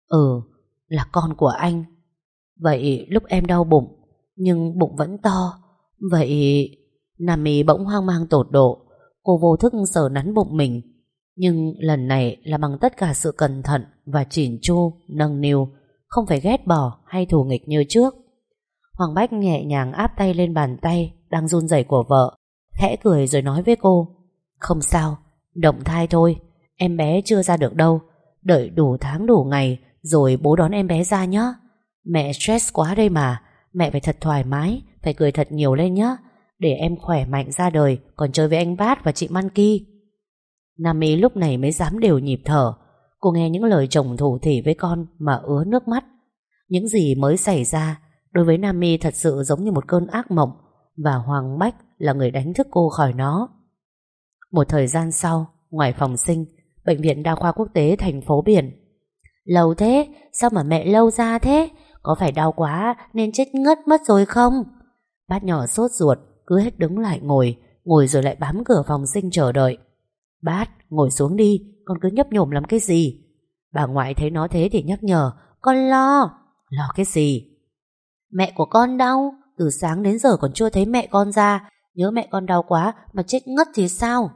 Là con của anh. Vậy lúc em đau bụng, nhưng bụng vẫn to, vậy... Nam My bỗng hoang mang tột độ. Cô vô thức sờ nắn bụng mình, nhưng lần này là bằng tất cả sự cẩn thận và chỉn chu, nâng niu, không phải ghét bỏ hay thù nghịch như trước. Hoàng Bách nhẹ nhàng áp tay lên bàn tay đang run rẩy của vợ, khẽ cười rồi nói với cô. Không sao, động thai thôi, em bé chưa ra được đâu. Đợi đủ tháng đủ ngày rồi bố đón em bé ra nhé. Mẹ stress quá đây mà. Mẹ phải thật thoải mái, phải cười thật nhiều lên nhé, để em khỏe mạnh ra đời còn chơi với anh Bát và chị Monkey. Nam My lúc này mới dám đều nhịp thở. Cô nghe những lời chồng thủ thỉ với con mà ứa nước mắt. Những gì mới xảy ra đối với Nam My thật sự giống như một cơn ác mộng, và Hoàng Bách là người đánh thức cô khỏi nó. Một thời gian sau, ngoài phòng sinh, Bệnh viện Đa khoa Quốc tế thành phố Biển. Lâu thế, sao mà mẹ lâu ra thế? Có phải đau quá nên chết ngất mất rồi không? Bác nhỏ sốt ruột, cứ hết đứng lại ngồi rồi lại bám cửa phòng sinh chờ đợi. Bác, ngồi xuống đi, con cứ nhấp nhổm làm cái gì? Bà ngoại thấy nó thế thì nhắc nhở, con lo. Lo cái gì? Mẹ của con đau, từ sáng đến giờ còn chưa thấy mẹ con ra. Nhớ mẹ con đau quá mà chết ngất thì sao?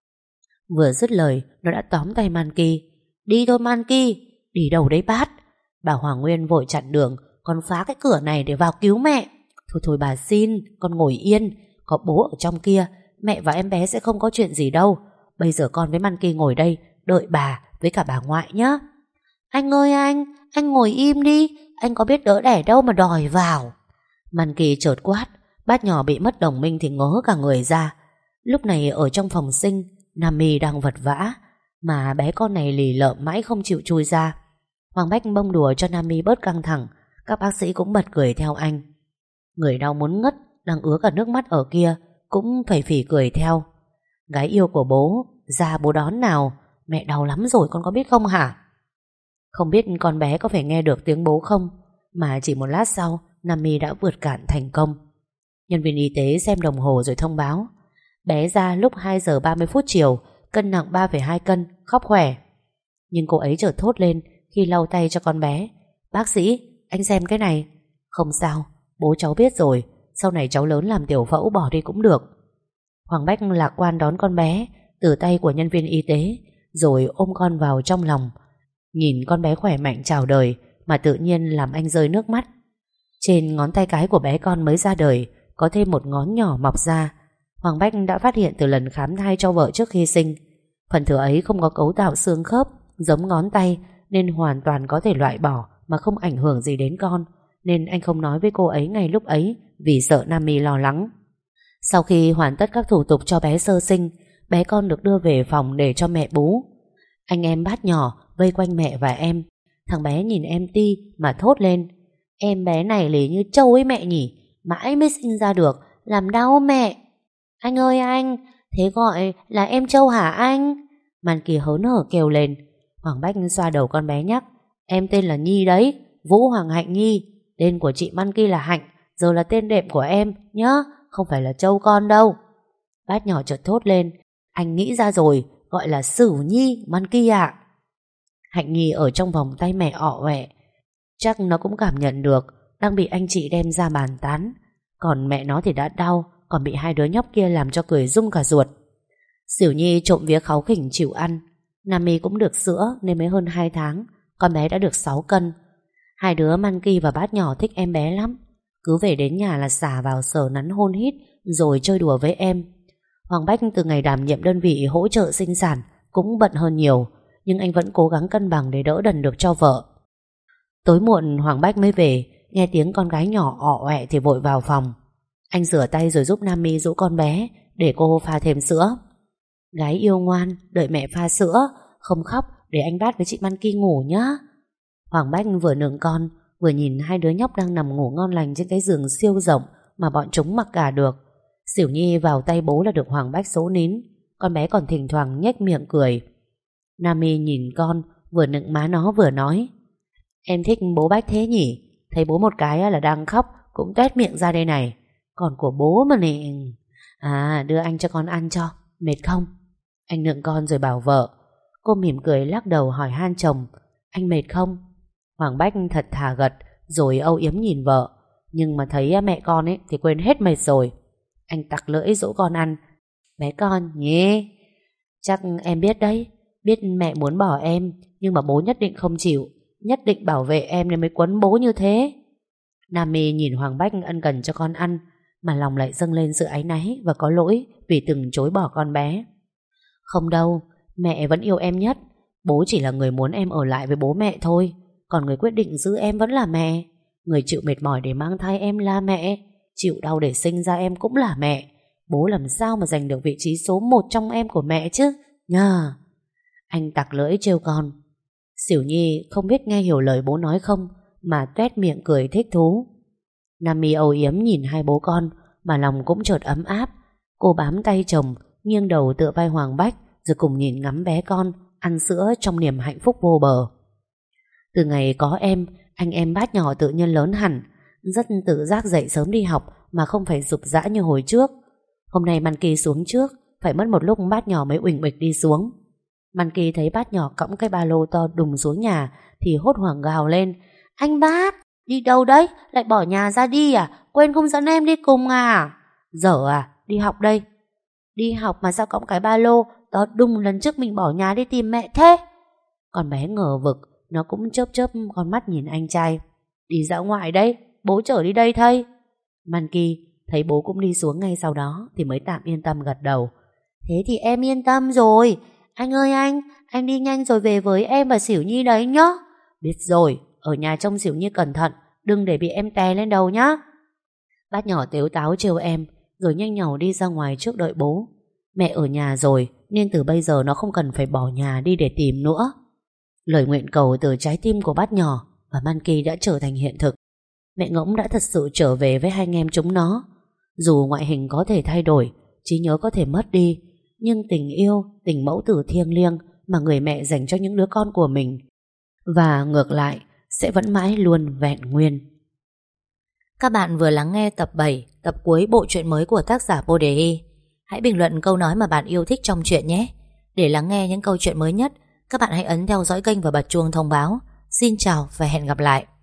Vừa dứt lời, nó đã tóm tay Man Ki. Đi thôi Man Ki. Đi đâu đấy bác? Bà Hoàng Nguyên vội chặn đường. Con phá cái cửa này để vào cứu mẹ. Thôi thôi bà xin, con ngồi yên. Có bố ở trong kia, mẹ và em bé sẽ không có chuyện gì đâu. Bây giờ con với Man Ki ngồi đây đợi bà với cả bà ngoại nhé. Anh ơi anh ngồi im đi. Anh có biết đỡ đẻ đâu mà đòi vào. Man Ki chợt quát. Bác nhỏ bị mất đồng minh thì ngớ cả người ra. Lúc này ở trong phòng sinh, Nam My đang vật vã, mà bé con này lì lợm mãi không chịu chui ra. Hoàng Bách bông đùa cho Nam My bớt căng thẳng. Các bác sĩ cũng bật cười theo anh. Người đau muốn ngất, đang ứa cả nước mắt ở kia, cũng phải phì cười theo. Gái yêu của bố, ra bố đón nào. Mẹ đau lắm rồi con có biết không hả? Không biết con bé có phải nghe được tiếng bố không, mà chỉ một lát sau, Nam My đã vượt cạn thành công. Nhân viên y tế xem đồng hồ rồi thông báo bé ra lúc 2 giờ 30 phút chiều, cân nặng 3,2 cân, khóc khỏe. Nhưng cô ấy chợt thốt lên khi lau tay cho con bé. Bác sĩ, anh xem cái này. Không sao, bố cháu biết rồi, sau này cháu lớn làm tiểu phẫu bỏ đi cũng được. Hoàng Bách lạc quan đón con bé từ tay của nhân viên y tế, rồi ôm con vào trong lòng. Nhìn con bé khỏe mạnh chào đời mà tự nhiên làm anh rơi nước mắt. Trên ngón tay cái của bé con mới ra đời có thêm một ngón nhỏ mọc ra. Hoàng Bách đã phát hiện từ lần khám thai cho vợ trước khi sinh. Phần thừa ấy không có cấu tạo xương khớp giống ngón tay, nên hoàn toàn có thể loại bỏ mà không ảnh hưởng gì đến con. Nên anh không nói với cô ấy ngay lúc ấy, vì sợ Nam My lo lắng. Sau khi hoàn tất các thủ tục cho bé sơ sinh, bé con được đưa về phòng để cho mẹ bú. Anh em bát nhỏ vây quanh mẹ và em. Thằng bé nhìn em Ti mà thốt lên. Em bé này lì như trâu ấy mẹ nhỉ, mãi mới sinh ra được, làm đau mẹ. Anh ơi anh, thế gọi là em trâu hả anh? Man Ki hớn hở kêu lên. Hoàng Bách xoa đầu con bé nhắc. Em tên là Nhi đấy, Vũ Hoàng Hạnh Nhi. Tên của chị Man Ki là Hạnh, giờ là tên đệm của em nhá, không phải là trâu con đâu. Bát nhỏ chợt thốt lên. Anh nghĩ ra rồi, gọi là Sửu Nhi Man Ki ạ. Hạnh Nhi ở trong vòng tay mẹ ọ ọe. Chắc nó cũng cảm nhận được đang bị anh chị đem ra bàn tán. Còn mẹ nó thì đã đau, còn bị hai đứa nhóc kia làm cho cười rung cả ruột. Sửu Nhi trộm vía kháu khỉnh chịu ăn. Nam My cũng được sữa nên mới hơn 2 tháng, con bé đã được 6 cân. Hai đứa Man Ki và bát nhỏ thích em bé lắm, cứ về đến nhà là xả vào sờ nắn hôn hít rồi chơi đùa với em. Hoàng Bách từ ngày đảm nhiệm đơn vị hỗ trợ sinh sản cũng bận hơn nhiều, nhưng anh vẫn cố gắng cân bằng để đỡ đần được cho vợ. Tối muộn Hoàng Bách mới về, nghe tiếng con gái nhỏ ọ ọe thì vội vào phòng. Anh rửa tay rồi giúp Nam My dỗ con bé để cô pha thêm sữa. Gái yêu ngoan, đợi mẹ pha sữa, không khóc để anh Bát với chị Man Ki ngủ nhá. Hoàng Bách vừa nựng con, vừa nhìn hai đứa nhóc đang nằm ngủ ngon lành trên cái giường siêu rộng mà bọn chúng mặc cả được. Sửu Nhi vào tay bố là được Hoàng Bách dỗ nín, con bé còn thỉnh thoảng nhếch miệng cười. Nam My nhìn con, vừa nựng má nó vừa nói. Em thích bố Bách thế nhỉ? Thấy bố một cái là đang khóc cũng toét miệng ra đây này. Còn của bố mà nè. À, đưa anh cho con ăn cho, mệt không? Anh nựng con rồi bảo vợ. Cô mỉm cười lắc đầu hỏi han chồng. Anh mệt không? Hoàng Bách thật thà gật, rồi âu yếm nhìn vợ. Nhưng mà thấy mẹ con ấy thì quên hết mệt rồi. Anh tặc lưỡi dỗ con ăn. Bé con nhé, chắc em biết đấy, biết mẹ muốn bỏ em, nhưng mà bố nhất định không chịu, nhất định bảo vệ em nên mới quấn bố như thế. Nam My nhìn Hoàng Bách ân cần cho con ăn, mà lòng lại dâng lên sự áy náy và có lỗi vì từng chối bỏ con bé. Không đâu, mẹ vẫn yêu em nhất. Bố chỉ là người muốn em ở lại với bố mẹ thôi, còn người quyết định giữ em vẫn là mẹ. Người chịu mệt mỏi để mang thai em là mẹ, chịu đau để sinh ra em cũng là mẹ. Bố làm sao mà giành được vị trí số 1 trong em của mẹ chứ nhờ. Anh tặc lưỡi trêu con. Xỉu Nhi không biết nghe hiểu lời bố nói không mà tuét miệng cười thích thú. Nam My âu yếm nhìn hai bố con mà lòng cũng chợt ấm áp. Cô bám tay chồng, nghiêng đầu tựa vai Hoàng Bách, rồi cùng nhìn ngắm bé con ăn sữa trong niềm hạnh phúc vô bờ. Từ ngày có em, anh em Bát nhỏ tự nhiên lớn hẳn, rất tự giác dậy sớm đi học mà không phải rục rã như hồi trước. Hôm nay Monkey xuống trước, phải mất một lúc Bát nhỏ mới uỳnh uịch đi xuống. Monkey thấy Bát nhỏ cõng cái ba lô to đùng xuống nhà thì hốt hoảng gào lên: "Anh Bát, đi đâu đấy? Lại bỏ nhà ra đi à? Quên không dẫn em đi cùng à?" "Dở à? Đi học đây." "Đi học mà sao cõng cái ba lô to đùng, lần trước mình bỏ nhà đi tìm mẹ thế?" Con bé ngờ vực, nó cũng chớp chớp con mắt nhìn anh trai. "Đi dã ngoại đấy, bố chở đi đây thây." Monkey thấy bố cũng đi xuống ngay sau đó thì mới tạm yên tâm gật đầu. "Thế thì em yên tâm rồi. Anh ơi anh đi nhanh rồi về với em và Xỉu Nhi đấy nhá." "Biết rồi, ở nhà trông Xỉu Nhi cẩn thận, đừng để bị em té lên đầu nhá." Bác nhỏ tếu táo trêu em rồi nhanh nhảu đi ra ngoài trước đợi bố. Mẹ ở nhà rồi nên từ bây giờ nó không cần phải bỏ nhà đi để tìm nữa. Lời nguyện cầu từ trái tim của bác nhỏ và Monkey đã trở thành hiện thực. Mẹ Ngỗng đã thật sự trở về với hai anh em chúng nó. Dù ngoại hình có thể thay đổi, trí nhớ có thể mất đi, nhưng tình yêu, tình mẫu tử thiêng liêng mà người mẹ dành cho những đứa con của mình, và ngược lại, sẽ vẫn mãi luôn vẹn nguyên. Các bạn vừa lắng nghe tập 7, tập cuối bộ truyện mới của tác giả Bodehi. Hãy bình luận câu nói mà bạn yêu thích trong truyện nhé. Để lắng nghe những câu chuyện mới nhất, các bạn hãy ấn theo dõi kênh và bật chuông thông báo. Xin chào và hẹn gặp lại.